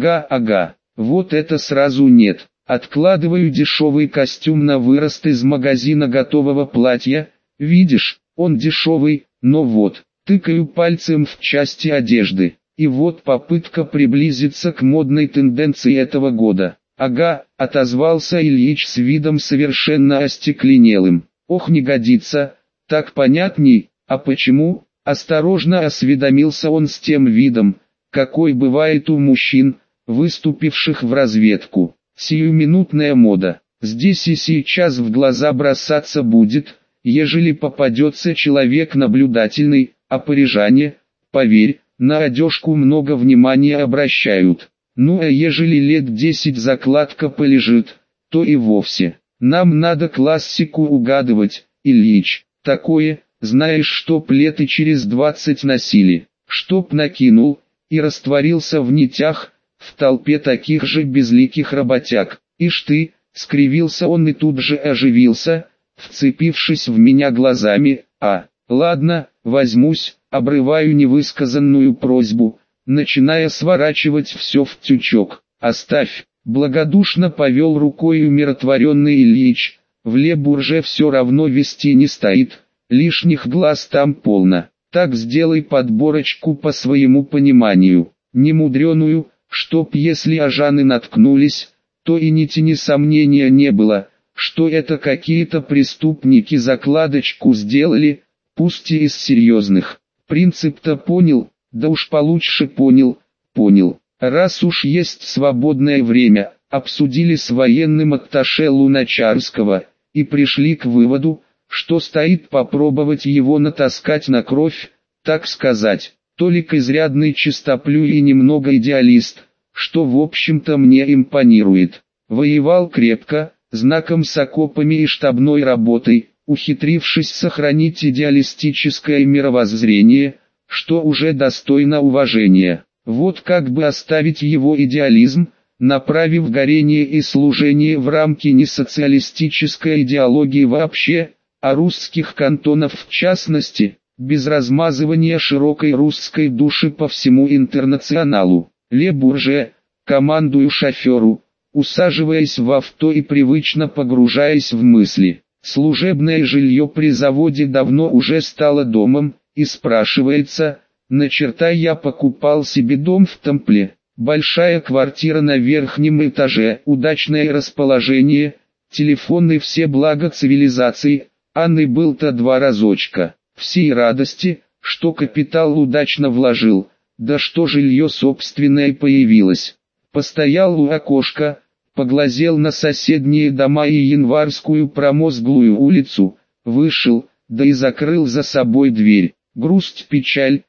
S1: ага, вот это сразу нет. Откладываю дешевый костюм на вырост из магазина готового платья. Видишь, он дешевый, но вот, тыкаю пальцем в части одежды. И вот попытка приблизиться к модной тенденции этого года. Ага, отозвался Ильич с видом совершенно остекленелым. Ох, не годится, так понятней, а почему? Осторожно осведомился он с тем видом, какой бывает у мужчин, выступивших в разведку. Сиюминутная мода. Здесь и сейчас в глаза бросаться будет, ежели попадется человек наблюдательный, а парижане, поверь, на одежку много внимания обращают. Ну а ежели лет 10 закладка полежит, то и вовсе. Нам надо классику угадывать, Ильич, такое, знаешь, чтоб лет и через 20 носили, чтоб накинул, и растворился в нитях, в толпе таких же безликих работяг. Ишь ты, скривился он и тут же оживился, вцепившись в меня глазами. Ладно, возьмусь, обрываю невысказанную просьбу, начиная сворачивать все в тючок. Оставь, благодушно повел рукой умиротворенный Ильич, в Ле-Бурже все равно вести не стоит, лишних глаз там полно. Так сделай подборочку по своему пониманию, немудреную, чтоб если ажаны наткнулись, то и ни тени сомнения не было, что это какие-то преступники закладочку сделали, пусть и из серьезных. Принцип-то понял, да уж получше понял. Раз уж есть свободное время, обсудили с военным атташе Луначарского, и пришли к выводу, что стоит попробовать его натаскать на кровь, так сказать. Толик изрядный чистоплюй и немного идеалист, что в общем-то мне импонирует. Воевал крепко, знаком с окопами и штабной работой, ухитрившись сохранить идеалистическое мировоззрение, что уже достойно уважения. Вот как бы оставить его идеализм, направив горение и служение в рамки не социалистической идеологии вообще, а русских кантонов в частности, без размазывания широкой русской души по всему интернационалу. Ле-Бурже, командую шоферу, усаживаясь в авто и привычно погружаясь в мысли. Служебное жилье при заводе давно уже стало домом, и спрашивается, на черта я покупал себе дом в Темпле. Большая квартира на верхнем этаже, удачное расположение, телефон и все блага цивилизации, Анны был-то 2 разочка. Всей радости, что капитал удачно вложил, да что жилье собственное появилось. Постоял у окошка, поглазел на соседние дома и январскую промозглую улицу, вышел, да и закрыл за собой дверь. Грусть, печаль,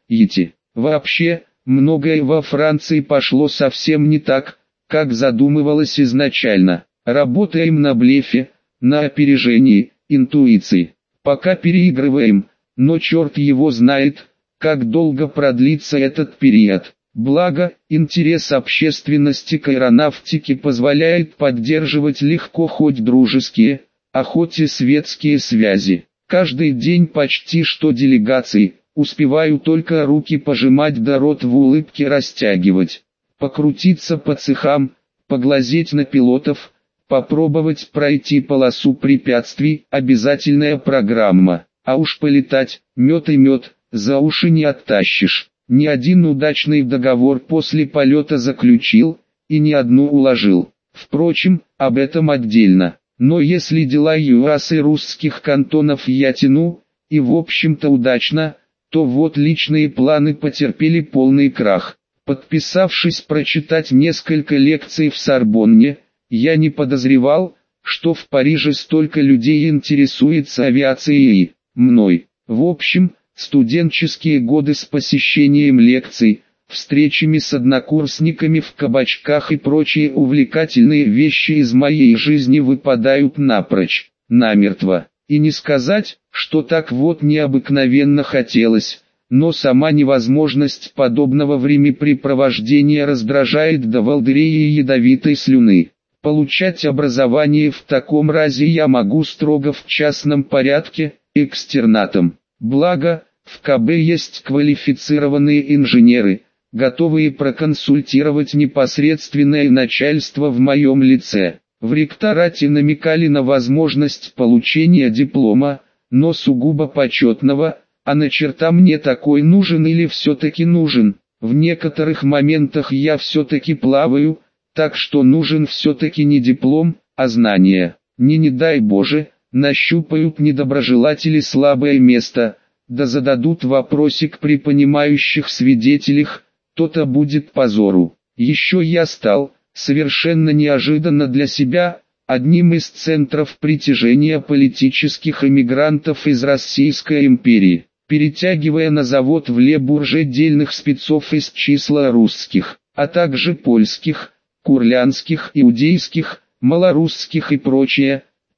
S1: вообще, многое во Франции пошло совсем не так, как задумывалось изначально. Работаем на блефе, на опережении, интуиции. Пока переигрываем, но черт его знает, как долго продлится этот период. Благо, интерес общественности к аэронавтике позволяет поддерживать легко хоть дружеские, а хоть и светские связи. Каждый день почти что делегации, успеваю только руки пожимать да рот в улыбке растягивать. Покрутиться по цехам, поглазеть на пилотов, попробовать пройти полосу препятствий, обязательная программа. А уж полетать, мед и мед, за уши не оттащишь. Ни один удачный договор после полета заключил, и ни одну уложил. Впрочем, об этом отдельно. Но если дела ЮАС и русских кантонов я тяну, и в общем-то удачно, то вот личные планы потерпели полный крах. Подписавшись прочитать несколько лекций в Сорбонне, я не подозревал, что в Париже столько людей интересуется авиацией и мной. В общем, студенческие годы с посещением лекций, встречами с однокурсниками в кабачках и прочие увлекательные вещи из моей жизни выпадают напрочь, намертво. И не сказать, что так вот необыкновенно хотелось, но сама невозможность подобного времяпрепровождения раздражает до волдырей и ядовитой слюны. Получать образование в таком разе я могу строго в частном порядке, экстернатом. Благо, в КБ есть квалифицированные инженеры, готовые проконсультировать непосредственное начальство в моем лице. В ректорате намекали на возможность получения диплома, но сугубо почетного, а на черта мне такой нужен или все-таки нужен. В некоторых моментах я все-таки плаваю, Так что нужен все-таки не диплом, а знание. Не дай Боже, нащупают недоброжелатели слабое место, да зададут вопросик при понимающих свидетелях, то-то будет позору. Еще я стал, совершенно неожиданно для себя, одним из центров притяжения политических эмигрантов из Российской империи, перетягивая на завод в Ле Бурже дельных спецов из числа русских, а также польских, курлянских, иудейских, малорусских и прочее.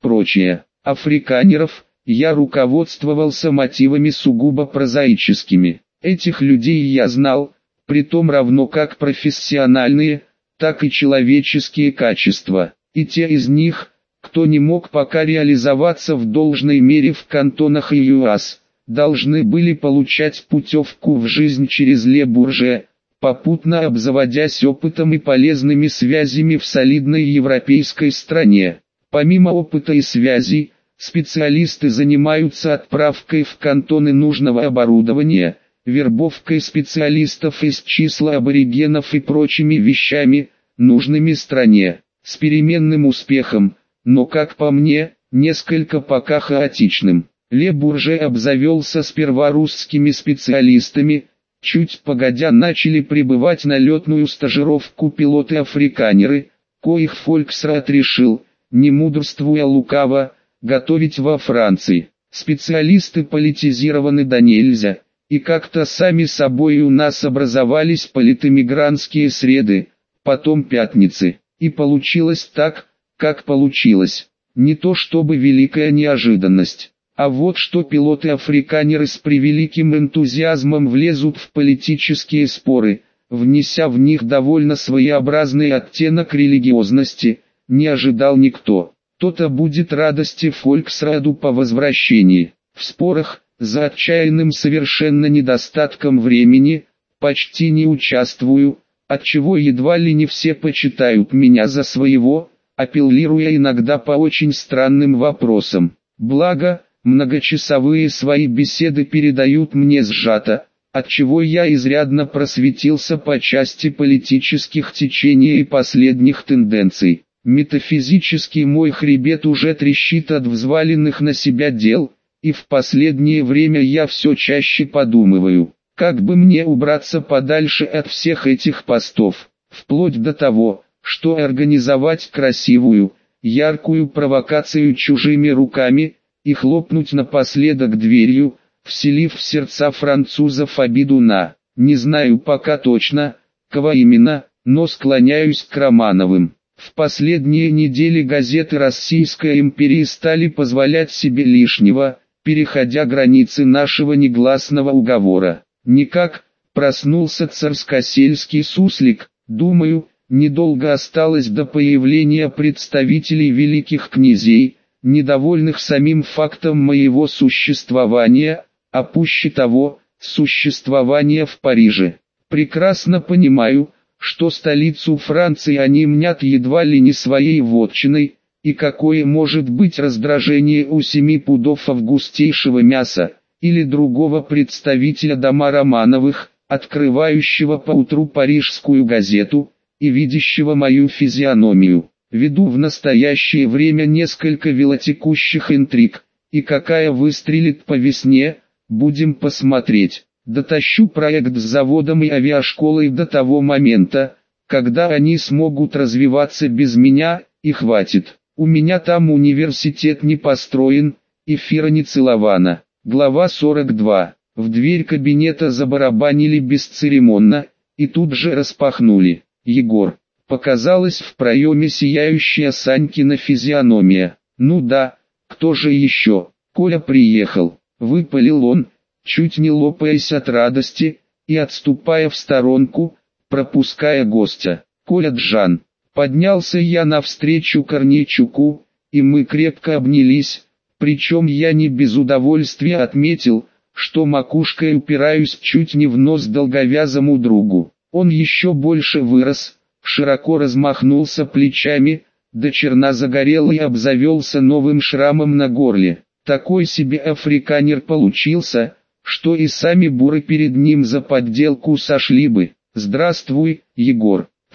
S1: Африканеров, я руководствовался мотивами сугубо прозаическими. Этих людей я знал, притом равно как профессиональные, так и человеческие качества. И те из них, кто не мог пока реализоваться в должной мере в кантонах и ЮАС, должны были получать путевку в жизнь через Ле Бурже, попутно обзаводясь опытом и полезными связями в солидной европейской стране. Помимо опыта и связей, специалисты занимаются отправкой в кантоны нужного оборудования, вербовкой специалистов из числа аборигенов и прочими вещами, нужными стране, с переменным успехом, но, как по мне, несколько пока хаотичным. Ле Бурже обзавелся сперва русскими специалистами, чуть погодя начали прибывать на летную стажировку пилоты-африканеры, коих Фольксрат решил, не мудрствуя лукаво, готовить во Франции. Специалисты политизированы до нельзя, и как-то сами собой у нас образовались политэмигрантские среды, потом пятницы, и получилось так, как получилось. Не то чтобы великая неожиданность, а вот что пилоты-африканеры с превеликим энтузиазмом влезут в политические споры, внеся в них довольно своеобразный оттенок религиозности, не ожидал никто. То-то будет радости Фольксраду по возвращении. В спорах, за отчаянным совершенно недостатком времени, почти не участвую, отчего едва ли не все почитают меня за своего, апеллируя иногда по очень странным вопросам. Благо, многочасовые свои беседы передают мне сжато, отчего я изрядно просветился по части политических течений и последних тенденций. Метафизический мой хребет уже трещит от взваленных на себя дел, и в последнее время я все чаще подумываю, как бы мне убраться подальше от всех этих постов, вплоть до того, что организовать красивую, яркую провокацию чужими руками, и хлопнуть напоследок дверью, вселив в сердца французов обиду на, не знаю пока точно, кого именно, но склоняюсь к Романовым. В последние недели газеты Российской империи стали позволять себе лишнего, переходя границы нашего негласного уговора. Никак, проснулся царскосельский суслик, думаю, недолго осталось до появления представителей великих князей, недовольных самим фактом моего существования, а пуще того, существования в Париже. Прекрасно понимаю, что столицу Франции они мнят едва ли не своей вотчиной, и какое может быть раздражение у 7 пудов августейшего мяса, или другого представителя дома Романовых, открывающего поутру парижскую газету, и видящего мою физиономию. Веду в настоящее время несколько велотекущих интриг, и какая выстрелит по весне, будем посмотреть. Дотащу проект с заводом и авиашколой до того момента, когда они смогут развиваться без меня, и хватит. У меня там университет не построен, эфира не целована. Глава 42. В дверь кабинета забарабанили бесцеремонно, и тут же распахнули. Егор. Показалась в проеме сияющая Санькина физиономия. Ну да, кто же еще? Коля приехал. Выпалил он, чуть не лопаясь от радости, и отступая в сторонку, пропуская гостя. Коля Джан. Поднялся я навстречу Корнейчуку, и мы крепко обнялись, причем я не без удовольствия отметил, что макушкой упираюсь чуть не в нос долговязому другу. Он еще больше вырос, широко размахнулся плечами, до черна загорел и обзавелся новым шрамом на горле. Такой себе африканер получился, что и сами буры перед ним за подделку сошли бы. «Здравствуй, Егор».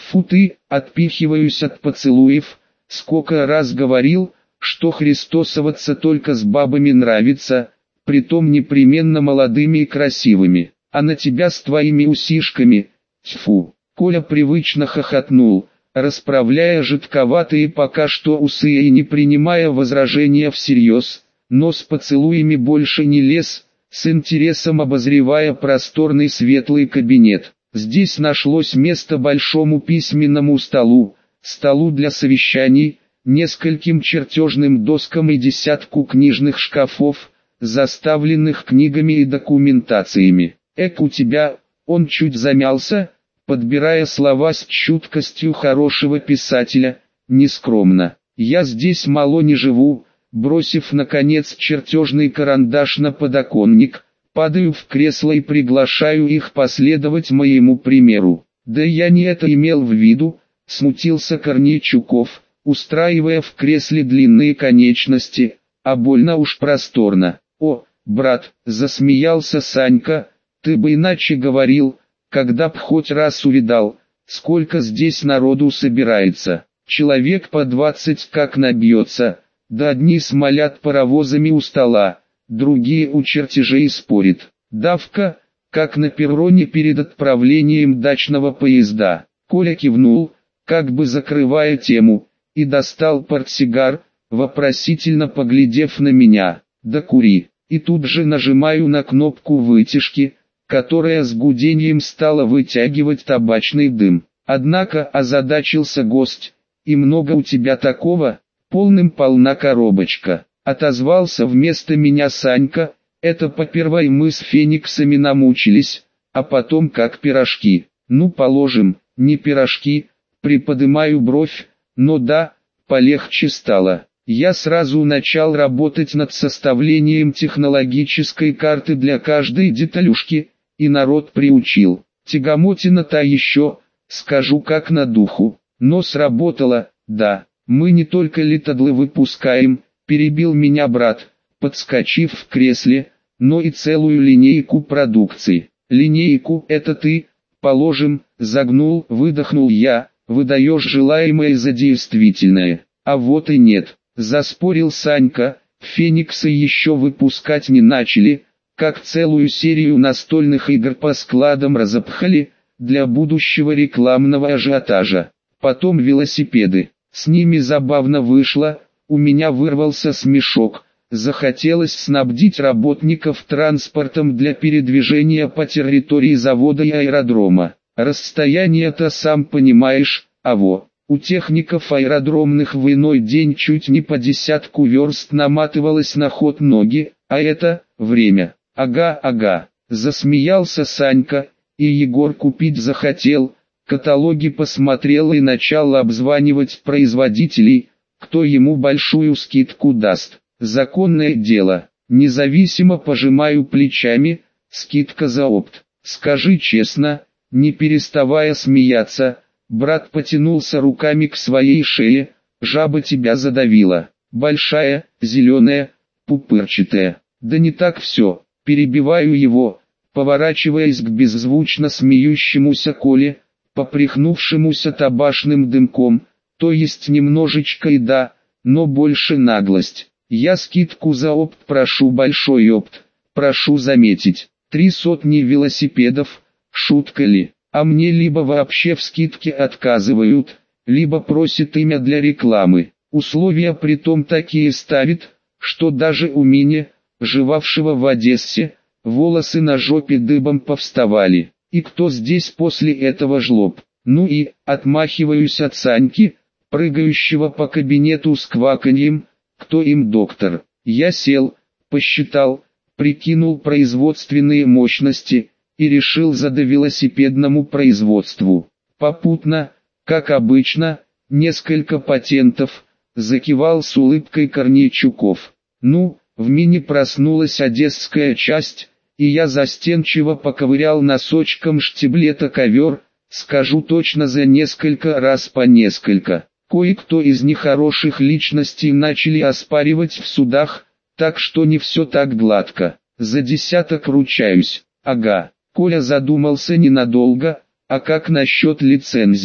S1: Фу ты, отпихиваюсь от поцелуев, сколько раз говорил, что христосоваться только с бабами нравится, притом непременно молодыми и красивыми, а на тебя с твоими усишками, тьфу. Коля привычно хохотнул, расправляя жидковатые пока что усы и не принимая возражения всерьез, но с поцелуями больше не лез, с интересом обозревая просторный светлый кабинет. Здесь нашлось место большому письменному столу, столу для совещаний, нескольким чертежным доскам и десятку книжных шкафов, заставленных книгами и документациями. У тебя, он чуть замялся, подбирая слова с чуткостью хорошего писателя, нескромно. Я здесь мало не живу, бросив наконец чертежный карандаш на подоконник, падаю в кресло и приглашаю их последовать моему примеру. Да я не это имел в виду, смутился Корнейчуков, устраивая в кресле длинные конечности, а больно уж просторно. О, брат, засмеялся Санька, ты бы иначе говорил, когда б хоть раз увидал, сколько здесь народу собирается. Человек по 20 как набьется, да одни смолят паровозами у стола, другие у чертежей спорят. Давка, как на перроне перед отправлением дачного поезда. Коля кивнул, как бы закрывая тему, и достал портсигар, вопросительно поглядев на меня. Да кури, и тут же нажимаю на кнопку вытяжки, которая с гудением стала вытягивать табачный дым. Однако озадачился гость, и много у тебя такого, полным-полна коробочка. Отозвался вместо меня Санька, это попервой мы с фениксами намучились, а потом как пирожки. Ну положим, не пирожки, приподымаю бровь, но да, полегче стало. Я сразу начал работать над составлением технологической карты для каждой деталюшки, и народ приучил. Тягомотина-то еще, скажу как на духу, но сработало, да. Мы не только литодлы выпускаем, перебил меня брат, подскочив в кресле, но и целую линейку продукции. Линейку это ты, положим, загнул, выдохнул я, выдаешь желаемое за действительное. А вот и нет, заспорил Санька, фениксы еще выпускать не начали, как целую серию настольных игр по складам разопхали, для будущего рекламного ажиотажа. Потом велосипеды, с ними забавно вышло, у меня вырвался смешок, захотелось снабдить работников транспортом для передвижения по территории завода и аэродрома. Расстояние-то сам понимаешь, у техников аэродромных в иной день чуть не по 10 верст наматывалось на ход ноги, а это, время. Ага, засмеялся Санька, и Егор купить захотел, каталоги посмотрел и начал обзванивать производителей, кто ему большую скидку даст. Законное дело, независимо пожимаю плечами, скидка за опт. Скажи честно, не переставая смеяться, брат потянулся руками к своей шее, жаба тебя задавила. Большая, зеленая, пупырчатая. Да не так все. Перебиваю его, поворачиваясь к беззвучно смеющемуся Коле, поприхнувшемуся табачным дымком, то есть немножечко и да, но больше наглость. Я скидку за опт прошу, большой опт, прошу заметить, 300 велосипедов, шутка ли, а мне либо вообще в скидке отказывают, либо просят имя для рекламы. Условия притом такие ставит, что даже у меня, живавшего в Одессе, волосы на жопе дыбом повставали. И кто здесь после этого жлоб? Ну и, отмахиваюсь от Саньки, прыгающего по кабинету с кваканьем, кто им доктор? Я сел, посчитал, прикинул производственные мощности, и решил за велосипедному производству. Попутно, как обычно, несколько патентов, закивал с улыбкой Корнейчуков. Ну, в мини проснулась одесская часть, и я застенчиво поковырял носочком штиблета ковер, скажу точно за несколько раз по несколько. Кое-кто из нехороших личностей начали оспаривать в судах, так что не все так гладко. За десяток ручаюсь. Ага. Коля задумался ненадолго, а как насчет лицензии?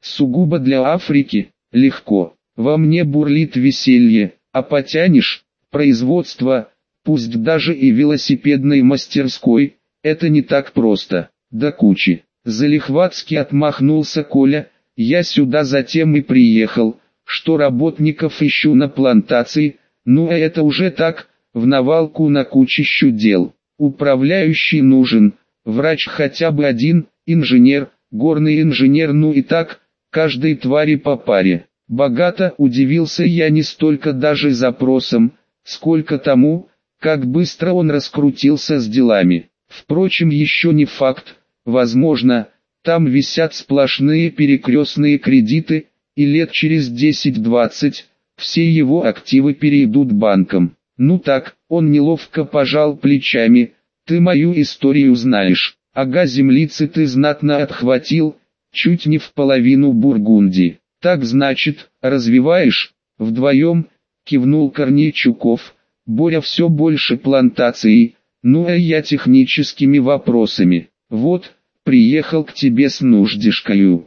S1: сугубо для Африки, легко. Во мне бурлит веселье, а потянешь, производство, пусть даже и велосипедной мастерской, это не так просто, до кучи. Залихватски отмахнулся Коля, я сюда затем и приехал, что работников ищу на плантации, ну а это уже так, в навалку на кучищу дел. Управляющий нужен, врач хотя бы один, инженер, горный инженер, ну и так, каждой твари по паре. Богато удивился я не столько даже запросом, сколько тому, как быстро он раскрутился с делами. Впрочем, еще не факт, возможно, там висят сплошные перекрестные кредиты, и лет через 10-20, все его активы перейдут банкам. Ну так, он неловко пожал плечами, ты мою историю знаешь, ага, землицы ты знатно отхватил, чуть не в половину Бургундии. Так значит, развиваешь, вдвоем, кивнул Корнейчуков, Боря все больше плантацией, ну а я техническими вопросами. Вот, приехал к тебе с нуждишкою.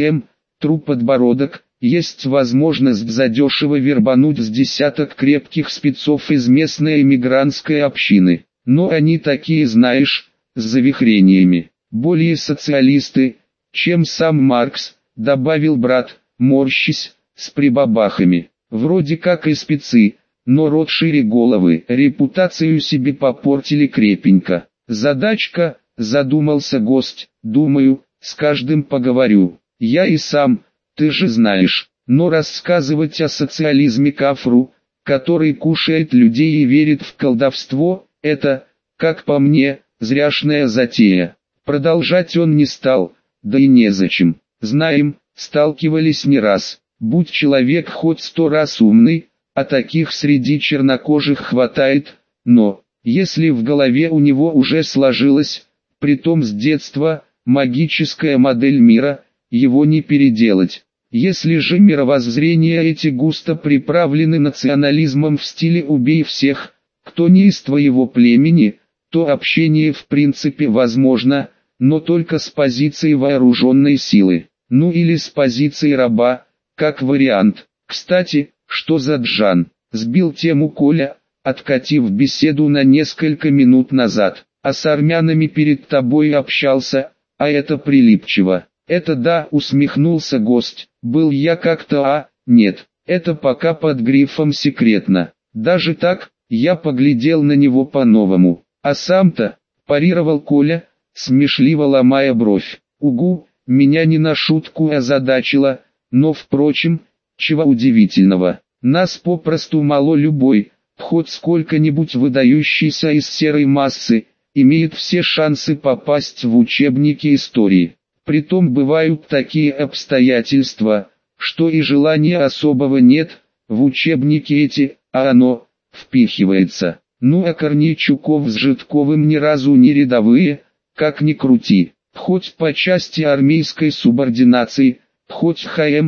S1: Тру подбородок, есть возможность задешево вербануть с десяток крепких спецов из местной эмигрантской общины. Но они такие, знаешь, с завихрениями, более социалисты, чем сам Маркс, добавил брат, морщись, с прибабахами. Вроде как и спецы, но рот шире головы, репутацию себе попортили крепенько. Задачка, задумался гость, думаю, с каждым поговорю. Я и сам, ты же знаешь, но рассказывать о социализме кафру, который кушает людей и верит в колдовство, это, как по мне, зряшная затея. Продолжать он не стал, да и незачем. Знаем, сталкивались не раз. Будь человек хоть 100 раз умный, а таких среди чернокожих хватает, но, если в голове у него уже сложилась, притом с детства, магическая модель мира, его не переделать. Если же мировоззрения эти густо приправлены национализмом в стиле «убей всех, кто не из твоего племени», то общение в принципе возможно, но только с позиции вооруженной силы, ну или с позиции раба, как вариант. Кстати, что за Джан? Сбил тему Коля, откатив беседу на несколько минут назад. А с армянами перед тобой общался, а это прилипчиво. Это да, усмехнулся гость, был я как-то, нет, это пока под грифом секретно. Даже так, я поглядел на него по-новому. А сам-то, парировал Коля, смешливо ломая бровь. Угу, меня не на шутку озадачило, но впрочем, чего удивительного. Нас попросту мало любой, хоть сколько-нибудь выдающийся из серой массы, имеет все шансы попасть в учебники истории. Притом бывают такие обстоятельства, что и желания особого нет, в учебники эти, а оно, впихивается. Ну а Корнейчуков с Житковым ни разу не рядовые, как ни крути, хоть по части армейской субординации, хоть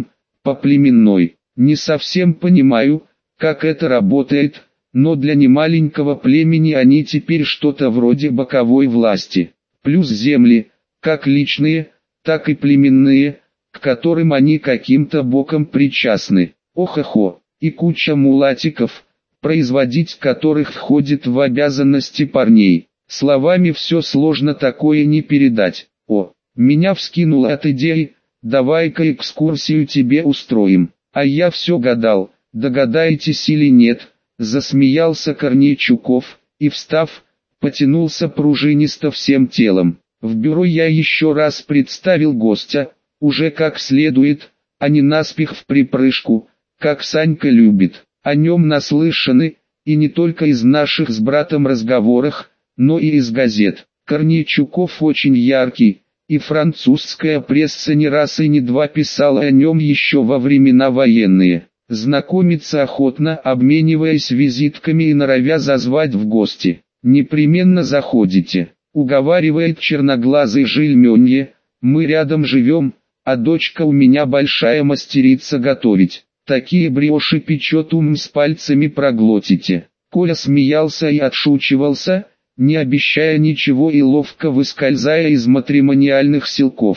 S1: по племенной. Не совсем понимаю, как это работает, но для немаленького племени они теперь что-то вроде боковой власти. Плюс земли, как личные, так и племенные, к которым они каким-то боком причастны. Ох-охо, и куча мулатиков, производить которых входит в обязанности парней. Словами все сложно такое не передать. О, меня вскинуло от идеи, давай-ка экскурсию тебе устроим. А я все гадал, догадаетесь или нет, засмеялся Корнейчуков, и встав, потянулся пружинисто всем телом. В бюро я еще раз представил гостя, уже как следует, а не наспех в припрыжку, как Санька любит. О нем наслышаны, и не только из наших с братом разговорах, но и из газет. Корнейчуков очень яркий, и французская пресса не раз и не два писала о нем еще во времена военные. Знакомиться охотно, обмениваясь визитками и норовя зазвать в гости. «Непременно заходите», — уговаривает черноглазый жильменье, «мы рядом живем, а дочка у меня большая мастерица готовить. Такие бреши печет, с пальцами проглотите». Коля смеялся и отшучивался, не обещая ничего и ловко выскользая из матримониальных силков.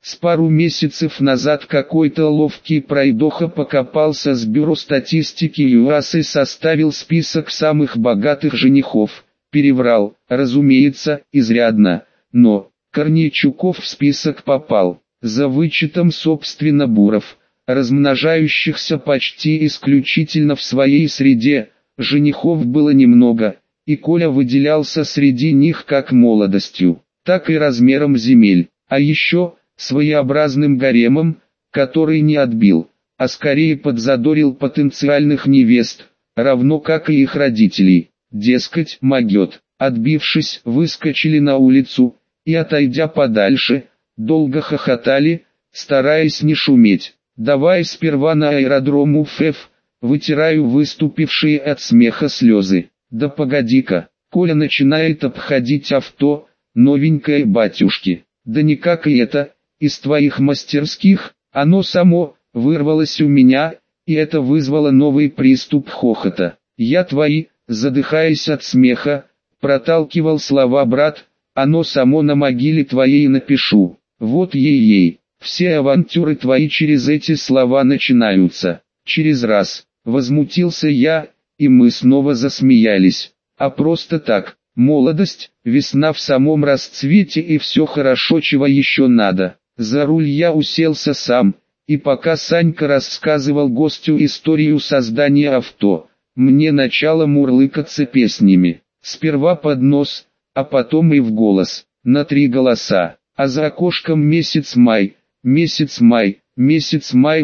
S1: С пару месяцев назад какой-то ловкий пройдоха покопался с бюро статистики ЮАС и составил список самых богатых женихов. Переврал, разумеется, изрядно, но Корнейчуков в список попал, за вычетом собственно буров, размножающихся почти исключительно в своей среде. Женихов было немного, и Коля выделялся среди них как молодостью, так и размером земель, а еще своеобразным гаремом, который не отбил, а скорее подзадорил потенциальных невест, равно как и их родителей. Дескать, могет, отбившись, выскочили на улицу, и отойдя подальше, долго хохотали, стараясь не шуметь. Давай сперва на аэродром УФФ, вытираю выступившие от смеха слезы. Да погоди-ка, Коля начинает обходить авто, новенькое батюшки. Да никак и это, из твоих мастерских, оно само, вырвалось у меня, и это вызвало новый приступ хохота. Я твои, задыхаясь от смеха, проталкивал слова брат, оно само на могиле твоей напишу. Вот ей-ей, все авантюры твои через эти слова начинаются. Через раз, возмутился я, и мы снова засмеялись. А просто так, молодость, весна в самом расцвете и все хорошо, чего еще надо. За руль я уселся сам, и пока Санька рассказывал гостю историю создания авто, мне начало мурлыкаться песнями. Сперва под нос, а потом и в голос, на 3 голоса. А за окошком месяц май, месяц май, месяц май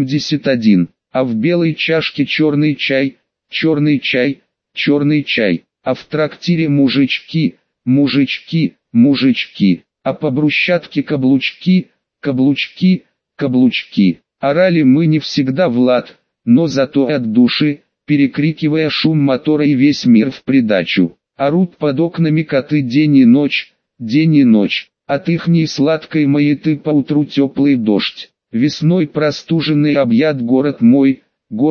S1: 81. А в белой чашке черный чай, черный чай, черный чай. А в трактире мужички, мужички, мужички. А по брусчатке каблучки, каблучки, каблучки. Орали мы не всегда в лад, но зато от души, перекрикивая шум мотора и весь мир в придачу. Орут под окнами коты день и ночь, день и ночь. От ихней сладкой маяты поутру теплый дождь. Весной простуженный объят город мой,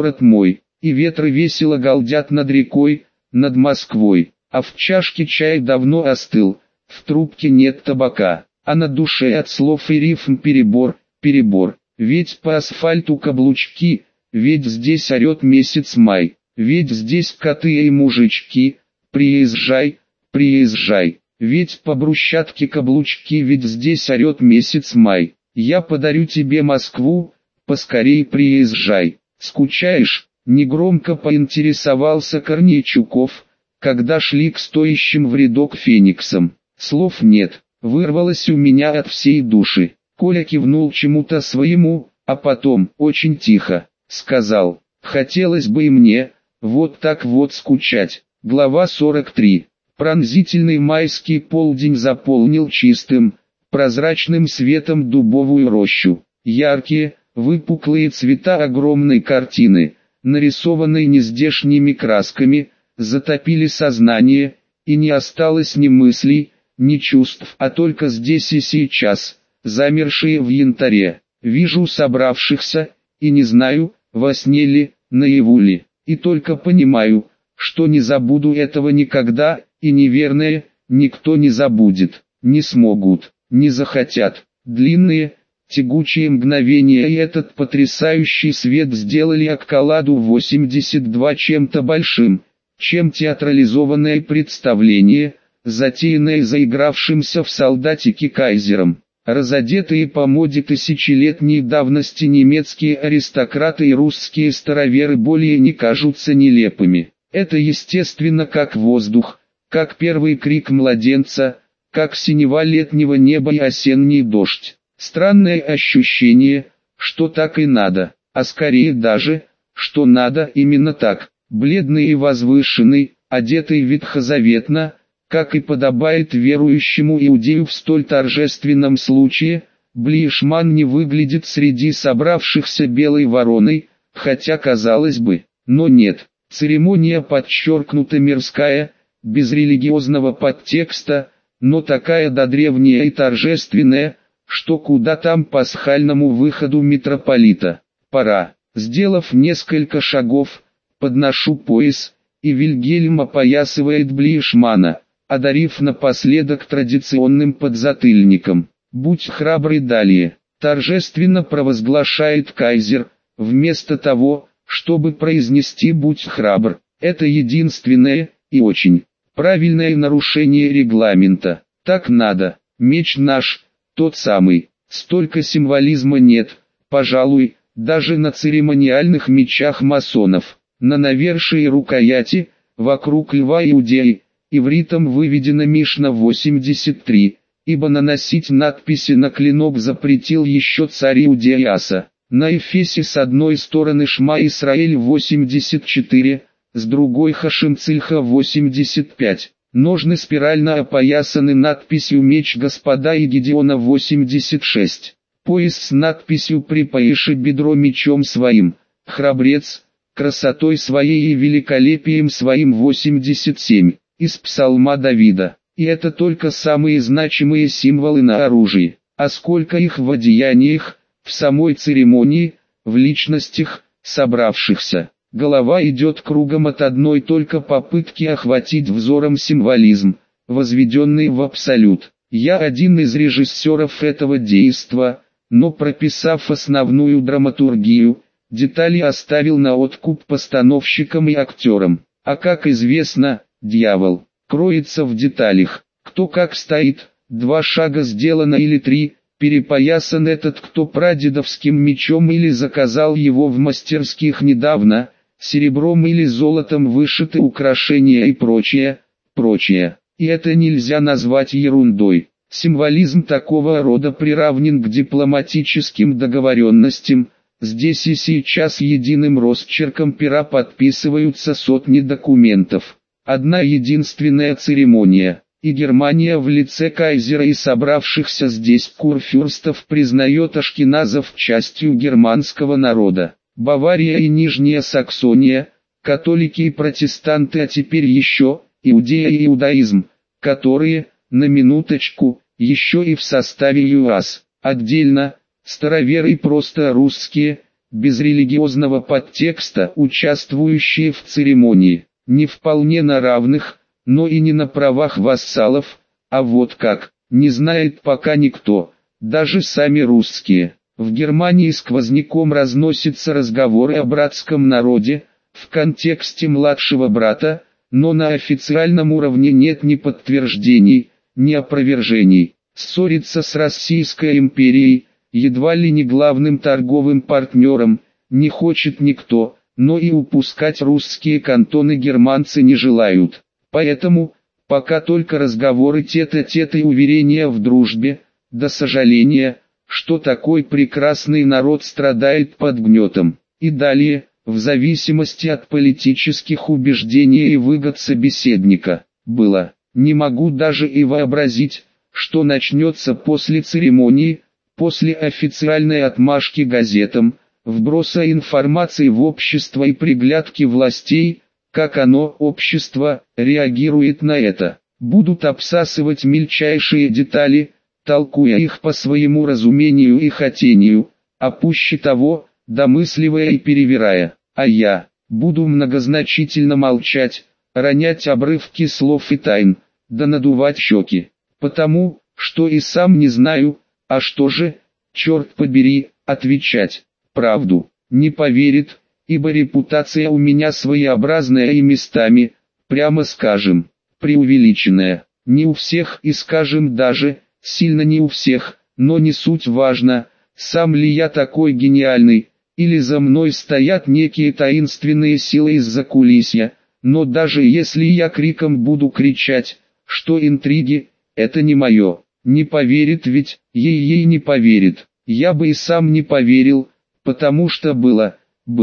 S1: и ветры весело галдят над рекой, над Москвой. А в чашке чай давно остыл, в трубке нет табака, а на душе от слов и рифм перебор, перебор. Ведь по асфальту каблучки, ведь здесь орет месяц май, ведь здесь коты и мужички, приезжай, приезжай. Ведь по брусчатке каблучки, ведь здесь орет месяц май. Я подарю тебе Москву, поскорей приезжай. Скучаешь? Негромко поинтересовался Корнейчуков, когда шли к стоящим в рядок фениксам. Слов нет, вырвалось у меня от всей души. Коля кивнул чему-то своему, а потом, очень тихо, сказал: хотелось бы и мне, вот так вот скучать. Глава 43. Пронзительный майский полдень заполнил чистым, прозрачным светом дубовую рощу. Яркие, выпуклые цвета огромной картины, нарисованной нездешними красками, затопили сознание, и не осталось ни мыслей, ни чувств, а только здесь и сейчас, замершие в янтаре. Вижу собравшихся, и не знаю, во сне ли, наяву ли, и только понимаю, что не забуду этого никогда, и неверное, никто не забудет, не смогут, не захотят. Длинные, тягучие мгновения и этот потрясающий свет сделали Акколаду 82 чем-то большим, чем театрализованное представление, затеянное заигравшимся в солдатике кайзером. Разодетые по моде тысячелетней давности немецкие аристократы и русские староверы более не кажутся нелепыми. Это естественно как воздух, как первый крик младенца, как синева летнего неба и осенний дождь. Странное ощущение, что так и надо, а скорее даже, что надо именно так. Бледный и возвышенный, одетый ветхозаветно, как и подобает верующему иудею в столь торжественном случае, Блишман не выглядит среди собравшихся белой вороной, хотя казалось бы, но нет. Церемония подчеркнуто мирская, без религиозного подтекста, но такая древняя и торжественная, что куда там пасхальному выходу митрополита. Пора. Сделав несколько шагов, подношу пояс, и Вильгельм опоясывает Блишмана, одарив напоследок традиционным подзатыльником. Будь храбрый далее, торжественно провозглашает кайзер, вместо того, чтобы произнести «будь храбр». Это единственное, и очень правильное нарушение регламента. Так надо. Меч наш, тот самый. Столько символизма нет, пожалуй, даже на церемониальных мечах масонов. На навершии рукояти, вокруг льва Иудеи, ивритом выведено Мишна 83, ибо наносить надписи на клинок запретил еще царь Иудеи Аса. На эфесе с одной стороны Шма Исраэль 84, с другой Хашим Цильха 85. Ножны спирально опоясаны надписью «Меч Господа» и Гедеона 86. Пояс с надписью «Припоиши бедро мечом своим, храбрец, красотой своей и великолепием своим» 87. Из Псалма Давида. И это только самые значимые символы на оружии. А сколько их в одеяниях, в самой церемонии, в личностях, собравшихся. Голова идет кругом от одной только попытки охватить взором символизм, возведенный в абсолют. Я один из режиссеров этого действа, но прописав основную драматургию, детали оставил на откуп постановщикам и актерам. А как известно, дьявол кроется в деталях. Кто как стоит, 2 шага сделано или 3, перепоясан этот кто прадедовским мечом или заказал его в мастерских недавно, серебром или золотом вышиты украшения и прочее, прочее. И это нельзя назвать ерундой. Символизм такого рода приравнен к дипломатическим договоренностям. Здесь и сейчас единым росчерком пера подписываются сотни документов. Одна единственная церемония, и Германия в лице кайзера и собравшихся здесь курфюрстов признает ашкеназов частью германского народа. Бавария и Нижняя Саксония, католики и протестанты, а теперь еще Иудея и иудаизм, которые, на минуточку, еще и в составе ЮАС. Отдельно, староверы и просто русские, без религиозного подтекста, участвующие в церемонии. Не вполне на равных, но и не на правах вассалов, а вот как, не знает пока никто, даже сами русские. В Германии сквозняком разносятся разговоры о братском народе, в контексте младшего брата, но на официальном уровне нет ни подтверждений, ни опровержений. Ссориться с Российской империей, едва ли не главным торговым партнером, не хочет никто. Но и упускать русские кантоны германцы не желают. Поэтому, пока только разговоры тет-а-тет и уверения в дружбе, до сожаления, что такой прекрасный народ страдает под гнетом. И далее, в зависимости от политических убеждений и выгод собеседника, было. Не могу даже и вообразить, что начнется после церемонии, после официальной отмашки газетам, вброса информации в общество и приглядки властей, как оно, общество, реагирует на это. Будут обсасывать мельчайшие детали, толкуя их по своему разумению и хотению, а пуще того, домысливая и перевирая. А я буду многозначительно молчать, ронять обрывки слов и тайн, да надувать щеки. Потому, что и сам не знаю, а что же, черт побери, отвечать. Правду не поверит, ибо репутация у меня своеобразная и местами, прямо скажем, преувеличенная. Не у всех и скажем даже, сильно не у всех, но не суть важно, сам ли я такой гениальный, или за мной стоят некие таинственные силы из-за кулисья, но даже если я криком буду кричать, что интриги, это не мое, не поверит ведь, ей не поверит, я бы и сам не поверил. Потому что было,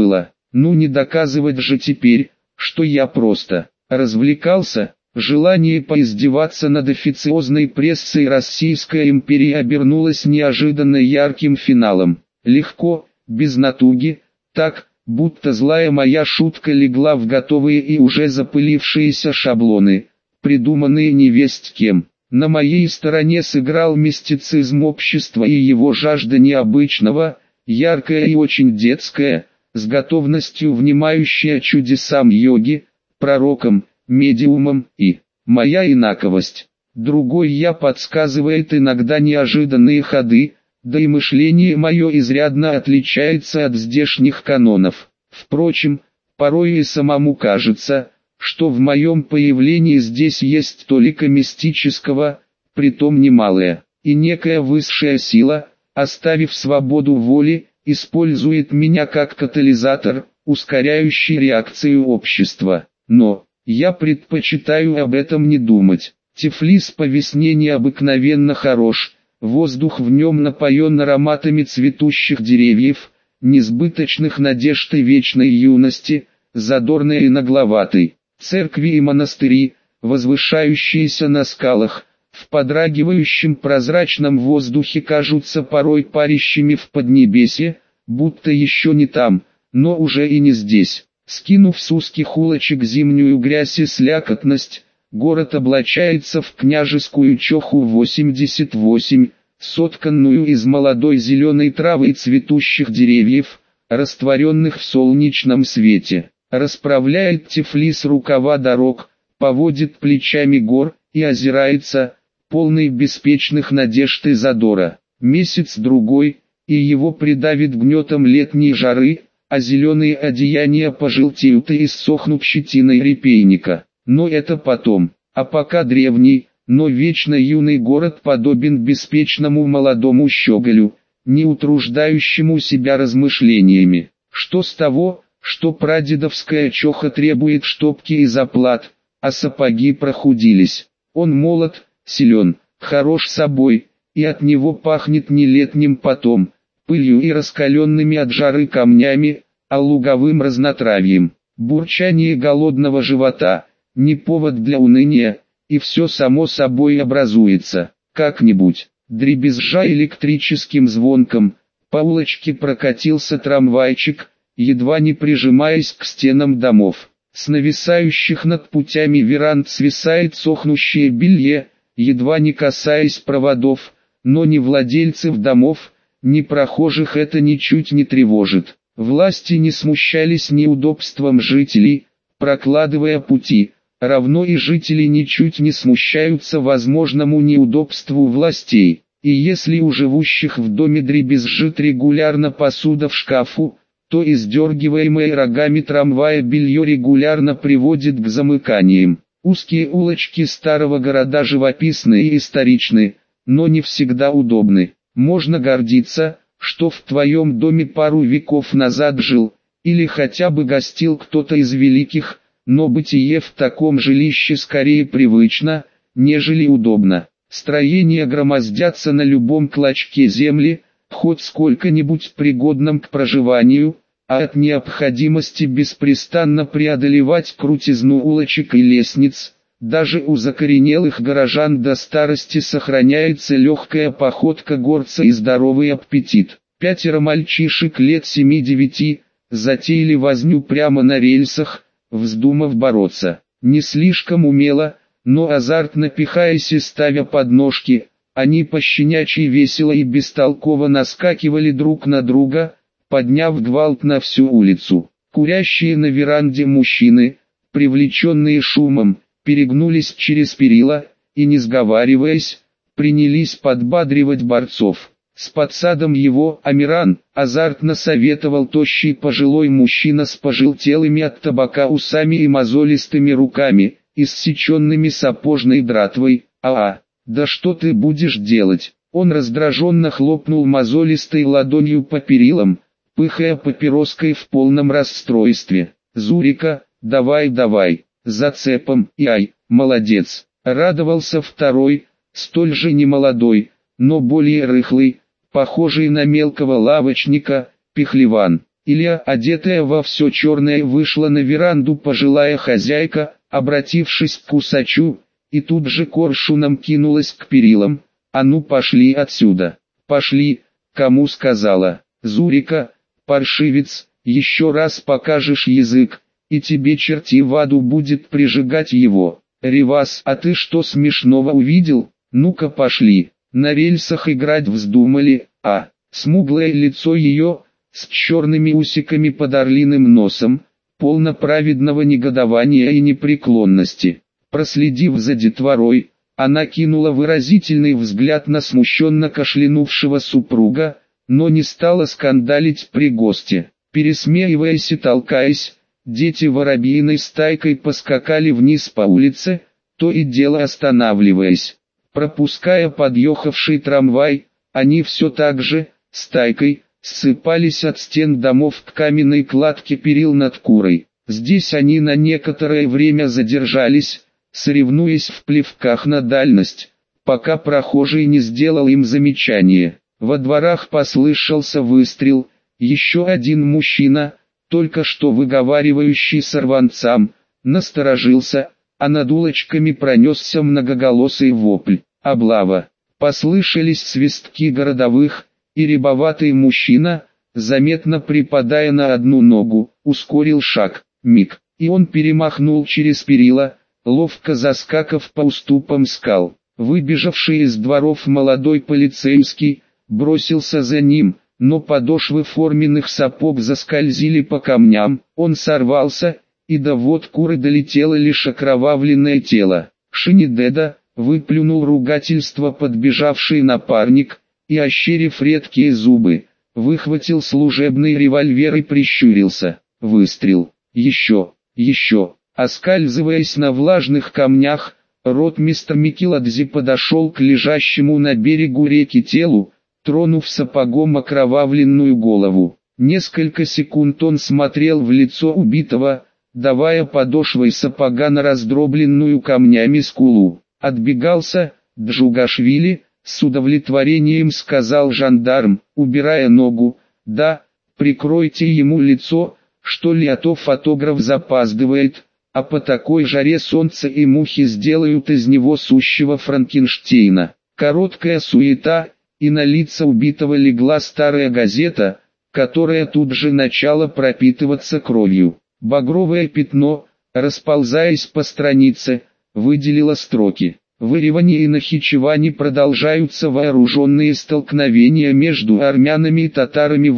S1: ну не доказывать же теперь, что я просто развлекался. Желание поиздеваться над официозной прессой Российской империи обернулось неожиданно ярким финалом. Легко, без натуги, так, будто злая моя шутка легла в готовые и уже запылившиеся шаблоны, придуманные невесть кем. На моей стороне сыграл мистицизм общества и его жажда необычного, яркая и очень детская, с готовностью внимающая чудесам йоги, пророкам, медиумам и моя инаковость. другой я подсказывает иногда неожиданные ходы, да и мышление мое изрядно отличается от здешних канонов. Впрочем, порой и самому кажется, что в моем появлении здесь есть толика мистического, притом немалое, и некая высшая сила, оставив свободу воли, использует меня как катализатор, ускоряющий реакцию общества. Но, я предпочитаю об этом не думать. Тифлис по весне необыкновенно хорош, воздух в нем напоен ароматами цветущих деревьев, несбыточных надежд и вечной юности, задорной и нагловатой. Церкви и монастыри, возвышающиеся на скалах, в подрагивающем прозрачном воздухе кажутся порой парящими в поднебесье, будто еще не там, но уже и не здесь. Скинув с узких улочек зимнюю грязь и слякотность, город облачается в княжескую чоху 88, сотканную из молодой зеленой травы и цветущих деревьев, растворенных в солнечном свете. Расправляет Тифлис рукава дорог, поводит плечами гор и озирается, полный беспечных надежд и задора. Месяц-другой, и его придавит гнетом летней жары, а зеленые одеяния пожелтеют и иссохнут щетиной репейника. Но это потом, а пока древний, но вечно юный город подобен беспечному молодому щеголю, не утруждающему себя размышлениями. Что с того, что прадедовская чоха требует штопки и заплат, а сапоги прохудились. Он молод, силен, хорош собой, и от него пахнет не летним потом, пылью и раскаленными от жары камнями, а луговым разнотравьем. Бурчание голодного живота – не повод для уныния, и все само собой образуется. Как-нибудь, дребезжа электрическим звонком, по улочке прокатился трамвайчик, едва не прижимаясь к стенам домов. С нависающих над путями веранд свисает сохнущее белье, едва не касаясь проводов, но ни владельцев домов, ни прохожих это ничуть не тревожит. Власти не смущались неудобством жителей, прокладывая пути, равно и жители ничуть не смущаются возможному неудобству властей. И если у живущих в доме дребезжит регулярно посуда в шкафу, то издергиваемое рогами трамвая белье регулярно приводит к замыканиям. Узкие улочки старого города живописны и историчны, но не всегда удобны. Можно гордиться, что в твоем доме пару веков назад жил, или хотя бы гостил кто-то из великих, но бытие в таком жилище скорее привычно, нежели удобно. Строения громоздятся на любом клочке земли, хоть сколько-нибудь пригодном к проживанию, а от необходимости беспрестанно преодолевать крутизну улочек и лестниц, даже у закоренелых горожан до старости сохраняется легкая походка горца и здоровый аппетит. 5 мальчишек лет 7-9, затеяли возню прямо на рельсах, вздумав бороться. Не слишком умело, но азартно пихаясь и ставя подножки, они пощенячьи весело и бестолково наскакивали друг на друга, подняв гвалт на всю улицу. Курящие на веранде мужчины, привлеченные шумом, перегнулись через перила, и не сговариваясь, принялись подбадривать борцов. С подсадом его Амиран азартно советовал тощий пожилой мужчина с пожелтелыми от табака усами и мозолистыми руками, иссеченными сапожной дратвой. Да что ты будешь делать? Он раздраженно хлопнул мозолистой ладонью по перилам, пыхая папироской в полном расстройстве. Зурика, давай, зацепом, и ай, молодец. Радовался второй, столь же немолодой, но более рыхлый, похожий на мелкого лавочника, Пехлеван. Илья, одетая во все черное, вышла на веранду пожилая хозяйка, обратившись к усачу, и тут же коршуном кинулась к перилам. А ну пошли отсюда. Пошли, кому сказала. Зурика, паршивец, еще раз покажешь язык, и тебе черти в аду будет прижигать его. Ревас, а ты что смешного увидел? Ну-ка пошли. На рельсах играть вздумали, смуглое лицо ее, с черными усиками под орлиным носом, полно праведного негодования и непреклонности. Проследив за детворой, Она кинула выразительный взгляд на смущенно кашлянувшего супруга, но не стала скандалить при госте. Пересмеиваясь и толкаясь, дети воробьиной стайкой поскакали вниз по улице, то и дело останавливаясь. Пропуская подъехавший трамвай, они все так же, стайкой, ссыпались от стен домов к каменной кладке перил над Курой. Здесь они на некоторое время задержались, соревнуясь в плевках на дальность, пока прохожий не сделал им замечание. Во дворах послышался выстрел, еще один мужчина, только что выговаривающий сорванцам, насторожился, а над улочками пронесся многоголосый вопль. Облава. Послышались свистки городовых, и рябоватый мужчина, заметно припадая на одну ногу, ускорил шаг. Миг, и он перемахнул через перила, ловко заскакав по уступам скал. Выбежавший из дворов молодой полицейский, бросился за ним, но подошвы форменных сапог заскользили по камням, он сорвался, и до вод Куры долетело лишь окровавленное тело. Шинидеда выплюнул ругательство подбежавший напарник, и, ощерив редкие зубы, выхватил служебный револьвер и прищурился. Выстрел. Еще. Оскальзываясь на влажных камнях, ротмистр Микеладзе подошел к лежащему на берегу реки телу, тронув сапогом окровавленную голову. Несколько секунд он смотрел в лицо убитого, давая подошвой сапога на раздробленную камнями скулу. Отбегался, Джугашвили, с удовлетворением сказал жандарм, убирая ногу. Да, прикройте ему лицо, что ли, а то фотограф запаздывает, а по такой жаре солнце и мухи сделают из него сущего Франкенштейна. Короткая суета, и на лица убитого легла старая газета, которая тут же начала пропитываться кровью. Багровое пятно, расползаясь по странице, выделило строки. В Ереване и Нахичеване продолжаются вооруженные столкновения между армянами и татарами.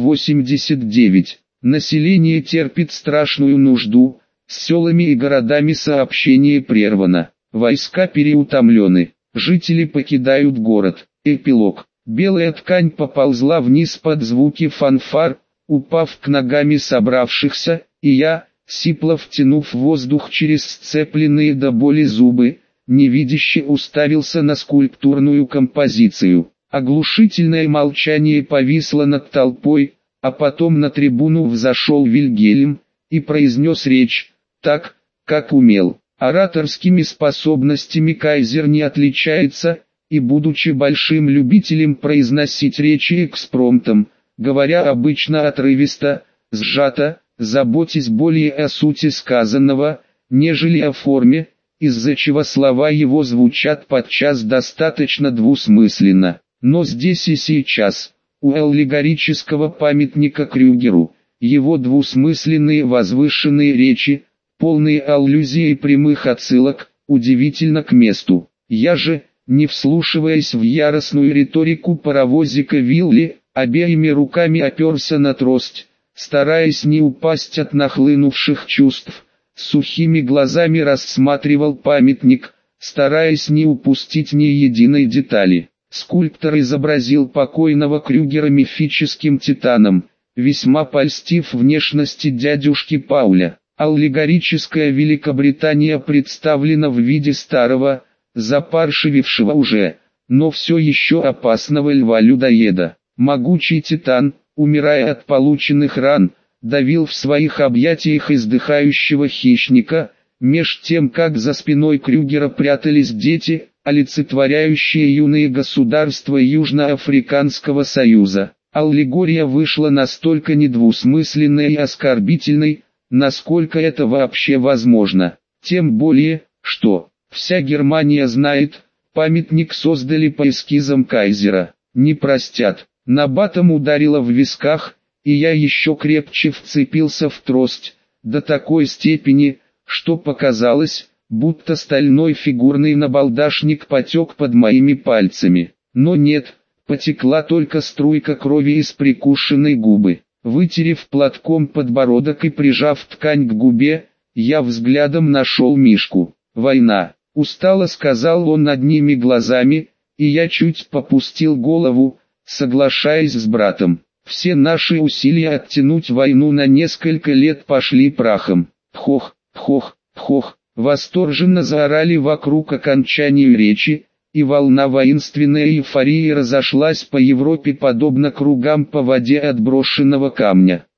S1: 89. Население терпит страшную нужду, с селами и городами сообщение прервано. Войска переутомлены, жители покидают город. Эпилог. Белая ткань поползла вниз под звуки фанфар, упав к ногам собравшихся, и я, сипло втянув воздух через сцепленные до боли зубы, невидяще уставился на скульптурную композицию. Оглушительное молчание повисло над толпой, а потом на трибуну взошел Вильгельм и произнес речь, так, как умел. Ораторскими способностями кайзер не отличается, и будучи большим любителем произносить речи экспромтом, говоря обычно отрывисто, сжато, заботясь более о сути сказанного, нежели о форме, из-за чего слова его звучат подчас достаточно двусмысленно. Но здесь и сейчас, у аллегорического памятника Крюгеру, его двусмысленные возвышенные речи, полные аллюзий и прямых отсылок, удивительно к месту. Я же, не вслушиваясь в яростную риторику паровозика Вилли, обеими руками оперся на трость, стараясь не упасть от нахлынувших чувств, сухими глазами рассматривал памятник, стараясь не упустить ни единой детали. Скульптор изобразил покойного Крюгера мифическим титаном, весьма польстив внешности дядюшки Пауля. Аллегорическая Великобритания представлена в виде старого, запаршивившего уже, но все еще опасного льва-людоеда. Могучий титан, умирая от полученных ран, давил в своих объятиях издыхающего хищника, меж тем как за спиной Крюгера прятались дети, олицетворяющие юные государства Южноафриканского союза. Аллегория вышла настолько недвусмысленной и оскорбительной, насколько это вообще возможно. Тем более, что вся Германия знает, памятник создали по эскизам кайзера. Не простят. Набатом ударило в висках, и я еще крепче вцепился в трость, до такой степени, что показалось, будто стальной фигурный набалдашник потек под моими пальцами. Но нет, потекла только струйка крови из прикушенной губы. Вытерев платком подбородок и прижав ткань к губе, я взглядом нашел Мишку. Война. Устало сказал он одними глазами, и я чуть попустил голову, соглашаясь с братом. Все наши усилия оттянуть войну на несколько лет пошли прахом. Хох, хох, хох, восторженно заорали вокруг окончанию речи, и волна воинственной эйфории разошлась по Европе подобно кругам по воде от брошенного камня.